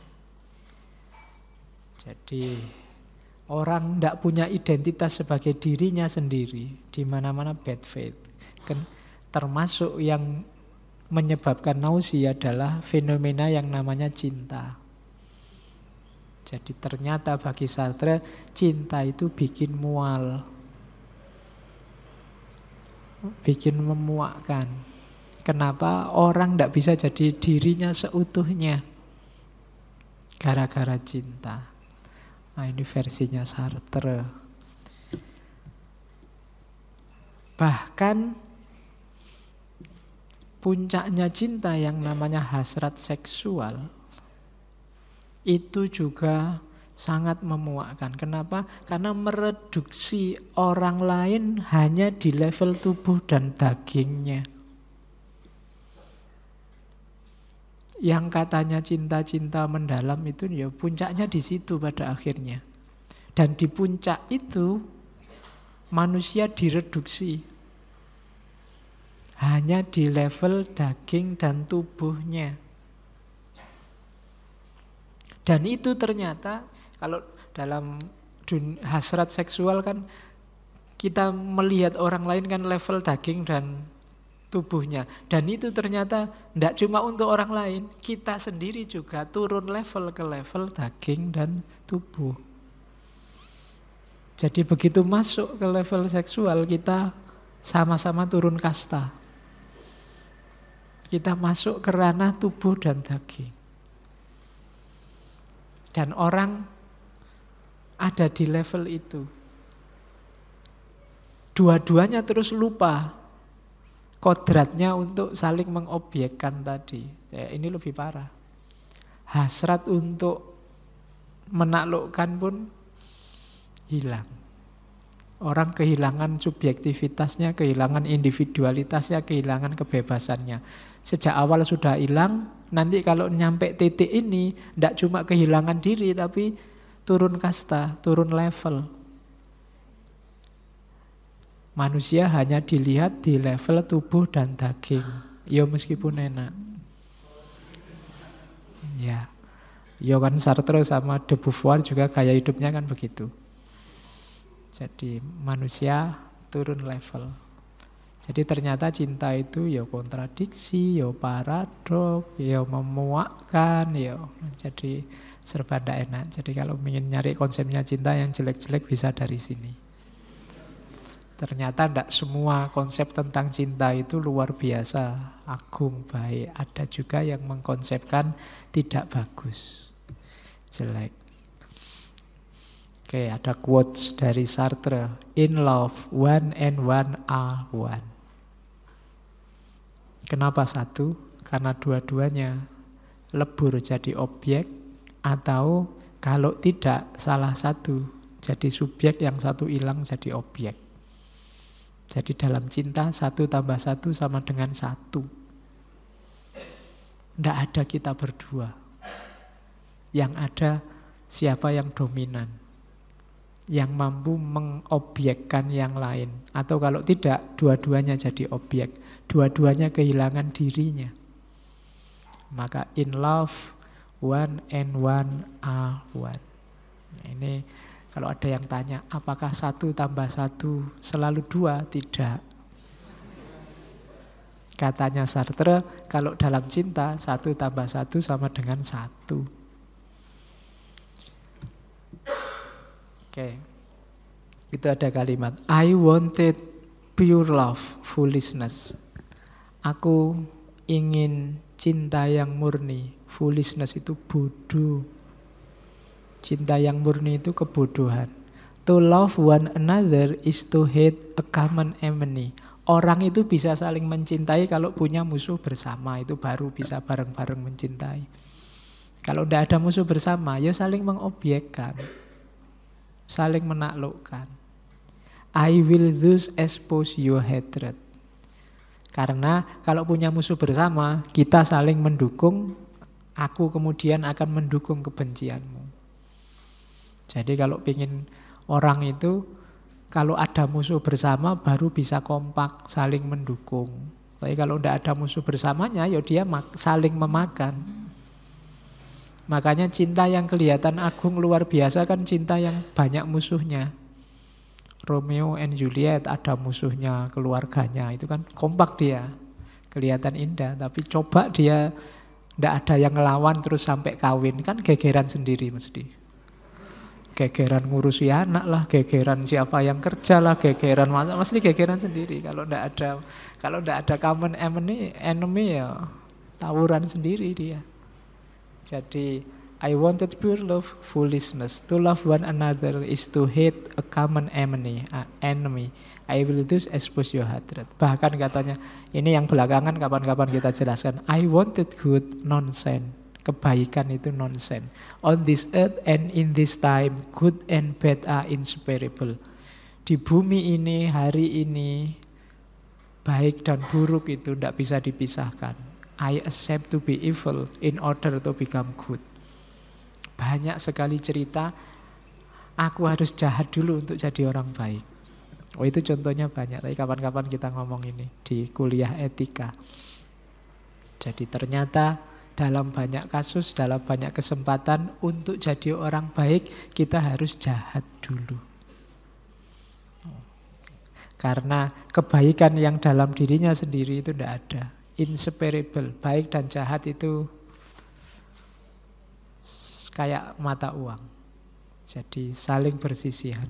Jadi orang tidak punya identitas sebagai dirinya sendiri. Di mana-mana bad faith. Termasuk yang menyebabkan nausi adalah fenomena yang namanya cinta. Jadi ternyata bagi Sartre cinta itu bikin mual, bikin memuakkan. Kenapa? Orang tidak bisa jadi dirinya seutuhnya gara-gara cinta. Nah, ini versinya Sartre. Bahkan puncaknya cinta yang namanya hasrat seksual itu juga sangat memuakkan. Kenapa? Karena mereduksi orang lain hanya di level tubuh dan dagingnya. Yang katanya cinta-cinta mendalam itu ya puncaknya di situ pada akhirnya. Dan di puncak itu manusia direduksi hanya di level daging dan tubuhnya. Dan itu ternyata kalau dalam hasrat seksual kan kita melihat orang lain kan level daging dan tubuhnya. Dan itu ternyata tidak cuma untuk orang lain, kita sendiri juga turun level ke level daging dan tubuh. Jadi begitu masuk ke level seksual kita sama-sama turun kasta. Kita masuk ke ranah tubuh dan daging. Dan orang ada di level itu. Dua-duanya terus lupa kodratnya untuk saling mengobjekkan tadi. Ya, ini lebih parah. Hasrat untuk menaklukkan pun hilang. Orang kehilangan subjektivitasnya, kehilangan individualitasnya, kehilangan kebebasannya. Sejak awal sudah hilang, nanti kalau nyampe titik ini, tidak cuma kehilangan diri, tapi turun kasta, turun level. Manusia hanya dilihat di level tubuh dan daging. Ya meskipun enak. Ya kan Sartre sama de Beauvoir juga gaya hidupnya kan begitu. Jadi manusia turun level. Jadi ternyata cinta itu ya kontradiksi, ya paradok, ya memuakkan, ya jadi serba tidak enak. Jadi kalau ingin nyari konsepnya cinta yang jelek-jelek bisa dari sini. Ternyata tidak semua konsep tentang cinta itu luar biasa, agung, baik. Ada juga yang mengkonsepkan tidak bagus, jelek. Oke, ada quotes dari Sartre. In love, one and one are one. Kenapa satu? Karena dua-duanya lebur jadi objek, atau kalau tidak salah satu jadi subjek, yang satu hilang jadi objek. Jadi dalam cinta 1 tambah 1 sama dengan 1. Tidak ada kita berdua. Yang ada siapa yang dominan, yang mampu mengobjekkan yang lain. Atau kalau tidak, dua-duanya jadi objek. Dua-duanya kehilangan dirinya. Maka in love, one and one are one. Nah, ini kalau ada yang tanya, apakah 1 tambah 1 selalu 2? Tidak. Katanya Sartre, kalau dalam cinta 1 tambah 1 sama dengan 1. Oke. Itu ada kalimat, I wanted pure love, foolishness. Aku ingin cinta yang murni. Foolishness itu bodoh. Cinta yang murni itu kebodohan. To love one another is to hate a common enemy. Orang itu bisa saling mencintai kalau punya musuh bersama. Itu baru bisa bareng-bareng mencintai. Kalau tidak ada musuh bersama, ya saling mengobjekkan, saling menaklukkan. I will thus expose your hatred. Karena kalau punya musuh bersama, kita saling mendukung, aku kemudian akan mendukung kebencianmu. Jadi kalau ingin orang itu, kalau ada musuh bersama baru bisa kompak, saling mendukung. Tapi kalau tidak ada musuh bersamanya, ya dia saling memakan. Makanya cinta yang kelihatan agung luar biasa kan cinta yang banyak musuhnya. Romeo and Juliet ada musuhnya, keluarganya, itu kan kompak dia, kelihatan indah. Tapi coba dia tidak ada yang ngelawan terus sampai kawin, kan gegeran sendiri mesti. Gegeran ngurusi anak lah, gegeran siapa yang kerja lah, gegeran mesti gegeran sendiri. Kalau tidak ada common enemy ya tawuran sendiri dia. Jadi I wanted pure love, foolishness. To love one another is to hate a common enemy. I will thus expose your hatred. Bahkan katanya, ini yang belakangan kapan-kapan kita jelaskan. I wanted good, nonsense. Kebaikan itu nonsense. On this earth and in this time, good and bad are inseparable. Di bumi ini, hari ini, baik dan buruk itu tidak bisa dipisahkan. I accept to be evil in order to become good. Banyak sekali cerita, aku harus jahat dulu untuk jadi orang baik. Oh, itu contohnya banyak, tapi kapan-kapan kita ngomong ini di kuliah etika. Jadi ternyata dalam banyak kasus, dalam banyak kesempatan, untuk jadi orang baik, kita harus jahat dulu. Karena kebaikan yang dalam dirinya sendiri itu tidak ada. Inseparable, baik dan jahat itu kayak mata uang. Jadi saling bersisihan.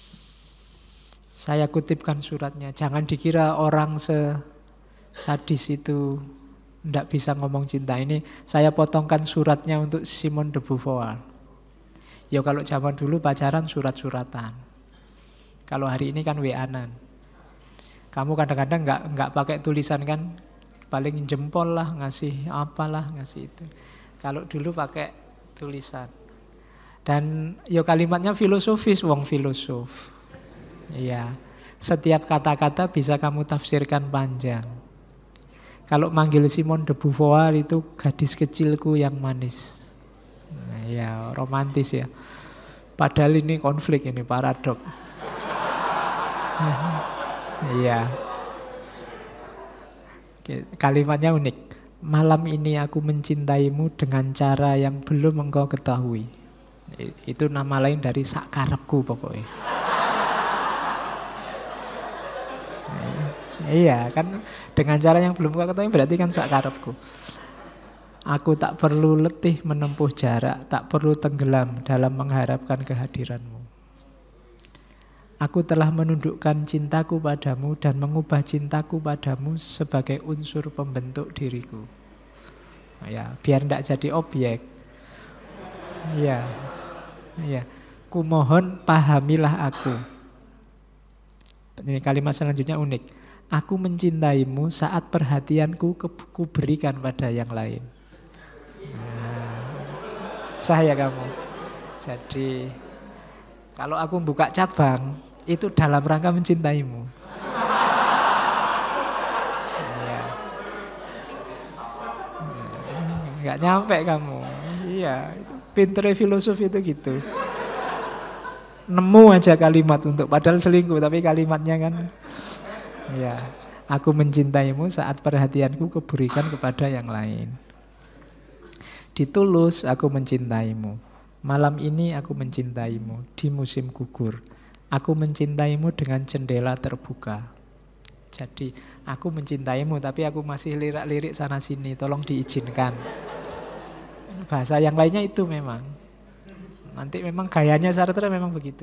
Saya kutipkan suratnya, jangan dikira orang sesadis itu tidak bisa ngomong cinta. Ini saya potongkan suratnya untuk Simone de Beauvoir. Ya kalau zaman dulu pacaran surat-suratan. Kalau hari ini kan WA-an. Kamu kadang-kadang nggak pakai tulisan kan, paling jempol lah, ngasih apalah, ngasih itu. Kalau dulu pakai tulisan. Dan ya kalimatnya filosofis, wong filosof. Iya. Setiap kata-kata bisa kamu tafsirkan panjang. Kalau manggil Simone de Beauvoir itu gadis kecilku yang manis. Nah, ya romantis ya. Padahal ini konflik, ini paradok. Iya. Kalimatnya unik. Malam ini aku mencintaimu dengan cara yang belum engkau ketahui. Itu nama lain dari sakarepku pokoknya. Iya kan, dengan cara yang belum kau ketahui berarti kan sakarepku. Aku tak perlu letih menempuh jarak, tak perlu tenggelam dalam mengharapkan kehadiranmu. Aku telah menundukkan cintaku padamu dan mengubah cintaku padamu sebagai unsur pembentuk diriku. Ya, biar tidak jadi objek. Iya, iya. Kumohon pahamilah aku. Ini kalimat selanjutnya unik. Aku mencintaimu saat perhatianku kuberikan pada yang lain. Nah, sah ya kamu. Jadi kalau aku buka cabang, itu dalam rangka mencintaimu. Ya. Nggak nyampe kamu. Iya, itu pintere filosof itu gitu. Nemu aja kalimat untuk, padahal selingkuh, tapi kalimatnya kan. Ya, aku mencintaimu saat perhatianku kuberikan kepada yang lain. Ditulus aku mencintaimu. Malam ini aku mencintaimu di musim gugur. Aku mencintaimu dengan jendela terbuka. Jadi aku mencintaimu tapi aku masih lirik-lirik sana sini, tolong diizinkan. Bahasa yang lainnya itu memang. Nanti memang gayanya Sartre memang begitu.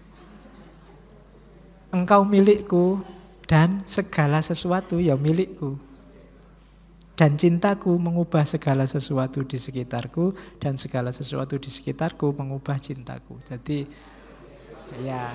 Engkau milikku dan segala sesuatu ya milikku. Dan cintaku mengubah segala sesuatu di sekitarku dan segala sesuatu di sekitarku mengubah cintaku. Jadi ya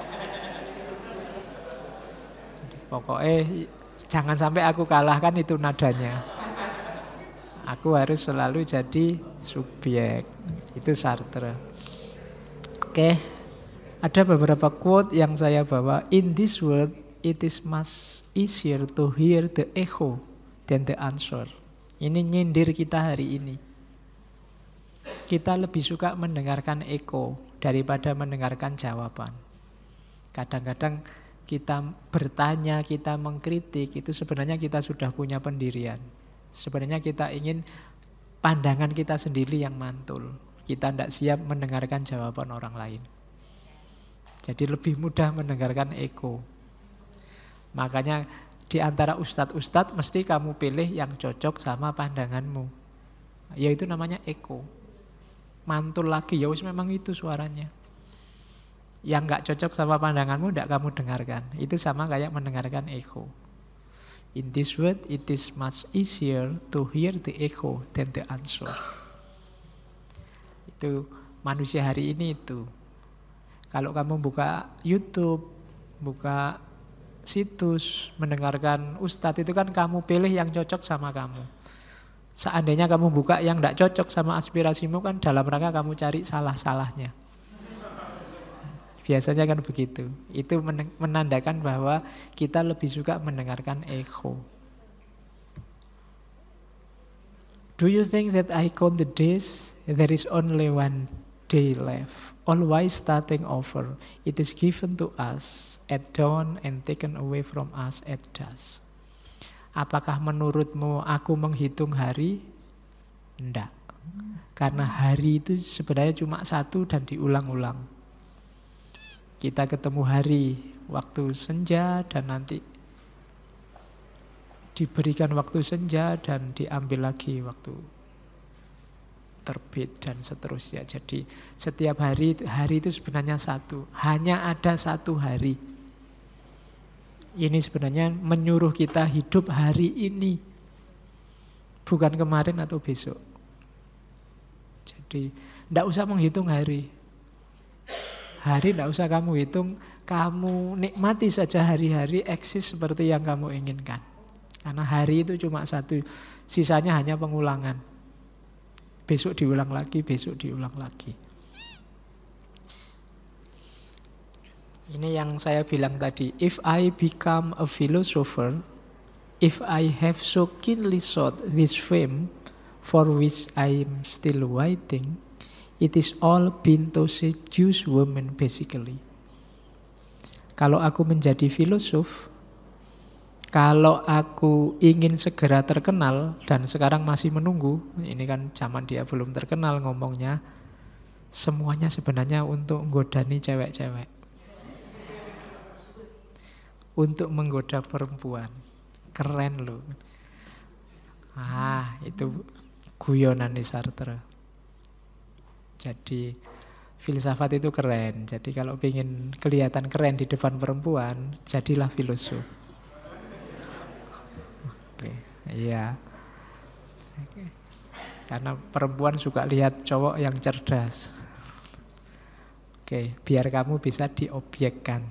pokoknya jangan sampai aku kalahkan itu nadanya. Aku harus selalu jadi subjek. Itu Sartre. Oke. Ada beberapa quote yang saya bawa. In this world it is much easier to hear the echo than the answer. Ini nyindir kita hari ini. Kita lebih suka mendengarkan echo daripada mendengarkan jawaban. Kadang-kadang kita bertanya, kita mengkritik, itu sebenarnya kita sudah punya pendirian. Sebenarnya kita ingin pandangan kita sendiri yang mantul. Kita tidak siap mendengarkan jawaban orang lain. Jadi lebih mudah mendengarkan echo. Makanya di antara ustadz-ustadz mesti kamu pilih yang cocok sama pandanganmu. Yaitu namanya echo. Mantul lagi, ya wis memang itu suaranya. Yang gak cocok sama pandanganmu tidak kamu dengarkan. Itu sama kayak mendengarkan echo. In this world it is much easier to hear the echo than the answer. Itu manusia hari ini itu. Kalau kamu buka YouTube, buka situs, mendengarkan ustadz itu kan kamu pilih yang cocok sama kamu. Seandainya kamu buka yang tidak cocok sama aspirasimu kan dalam rangka kamu cari salah-salahnya. Biasanya kan begitu. Itu menandakan bahwa kita lebih suka mendengarkan echo. Do you think that I count the days? There is only one day left. Always starting over. It is given to us at dawn and taken away from us at dusk. Apakah menurutmu aku menghitung hari? Enggak. Karena hari itu sebenarnya cuma satu dan diulang-ulang. Kita ketemu hari, waktu senja dan nanti diberikan waktu senja dan diambil lagi waktu terbit dan seterusnya. Jadi setiap hari itu sebenarnya satu. Hanya ada satu hari. Ini sebenarnya menyuruh kita hidup hari ini. Bukan kemarin atau besok. Jadi tidak usah menghitung hari. Hari tidak usah kamu hitung. Kamu nikmati saja hari-hari eksis seperti yang kamu inginkan. Karena hari itu cuma satu. Sisanya hanya pengulangan. Besok diulang lagi, besok diulang lagi. Ini yang saya bilang tadi. If I become a philosopher, if I have so keenly sought this fame for which I am still waiting, it is all been to seduce women basically. Kalau aku menjadi filosof, kalau aku ingin segera terkenal dan sekarang masih menunggu, ini kan zaman dia belum terkenal ngomongnya, semuanya sebenarnya untuk menggodani cewek-cewek. Untuk menggoda perempuan. Keren loh. Itu guyonan di Sartre. Jadi filsafat itu keren. Jadi kalau ingin kelihatan keren di depan perempuan, jadilah filosof. Iya. Karena perempuan suka lihat cowok yang cerdas. Oke, biar kamu bisa diobjekkan.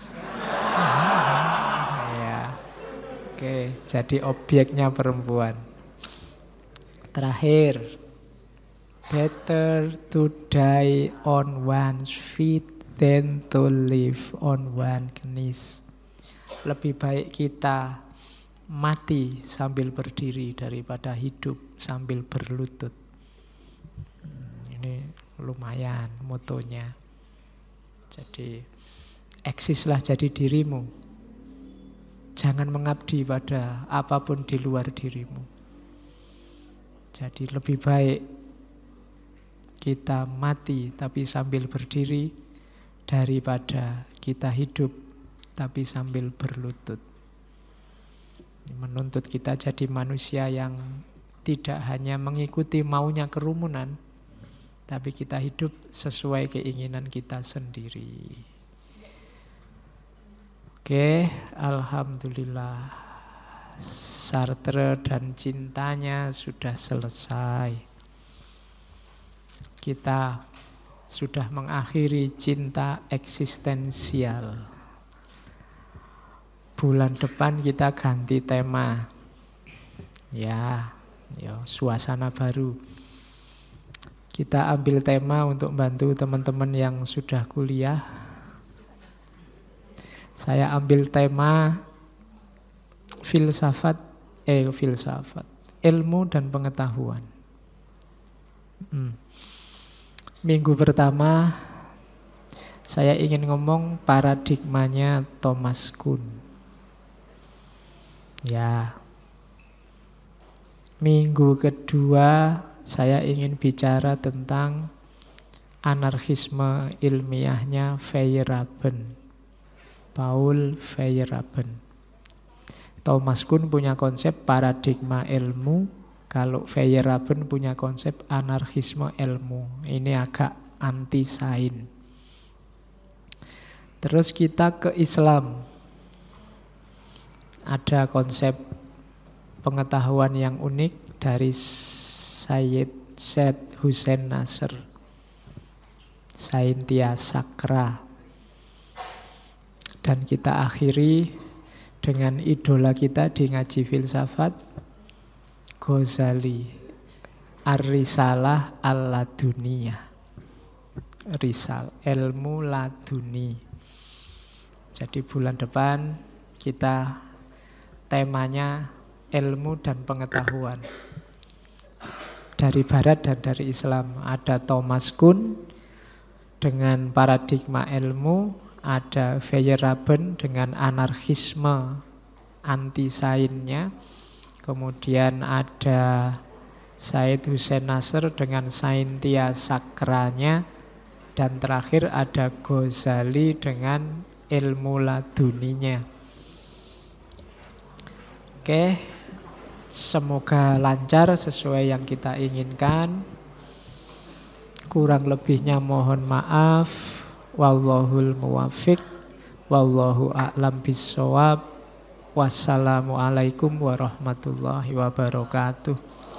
Iya. Oke, jadi objeknya perempuan. Terakhir, better to die on one's feet than to live on one's knees. Lebih baik kita mati sambil berdiri daripada hidup sambil berlutut. Ini lumayan motonya. Jadi eksislah jadi dirimu. Jangan mengabdi pada apapun di luar dirimu. Jadi lebih baik kita mati tapi sambil berdiri daripada kita hidup tapi sambil berlutut. Menuntut kita jadi manusia yang tidak hanya mengikuti maunya kerumunan, tapi kita hidup sesuai keinginan kita sendiri. Oke, alhamdulillah. Sartre dan cintanya sudah selesai. Kita sudah mengakhiri cinta eksistensial. Bulan depan kita ganti tema. Ya, suasana baru. Kita ambil tema untuk bantu teman-teman yang sudah kuliah. Saya ambil tema filsafat, ilmu dan pengetahuan. Minggu pertama saya ingin ngomong paradigmanya Thomas Kuhn. Ya. Minggu kedua saya ingin bicara tentang anarkisme ilmiahnya Feyerabend. Paul Feyerabend. Thomas Kuhn punya konsep paradigma ilmu, kalau Feyerabend punya konsep anarkisme ilmu. Ini agak anti-sains. Terus kita ke Islam. Ada konsep pengetahuan yang unik dari Syed Hussein Nasr, Saintia Sakra. Dan kita akhiri dengan idola kita di ngaji filsafat, Ghazali, Ar-Risalah Al-Laduniyah. Risal, ilmu laduni. Jadi bulan depan kita temanya ilmu dan pengetahuan. Dari Barat dan dari Islam. Ada Thomas Kuhn dengan paradigma ilmu, ada Feyerabend dengan anarkisme anti-sainsnya, kemudian ada Syed Hussein Nasr dengan Saintia Sakranya, dan terakhir ada Ghazali dengan ilmu laduninya. Oke, semoga lancar sesuai yang kita inginkan. Kurang lebihnya mohon maaf. Wallahul muwaffiq. Wallahu a'lam bissawab. Wassalamualaikum warahmatullahi wabarakatuh.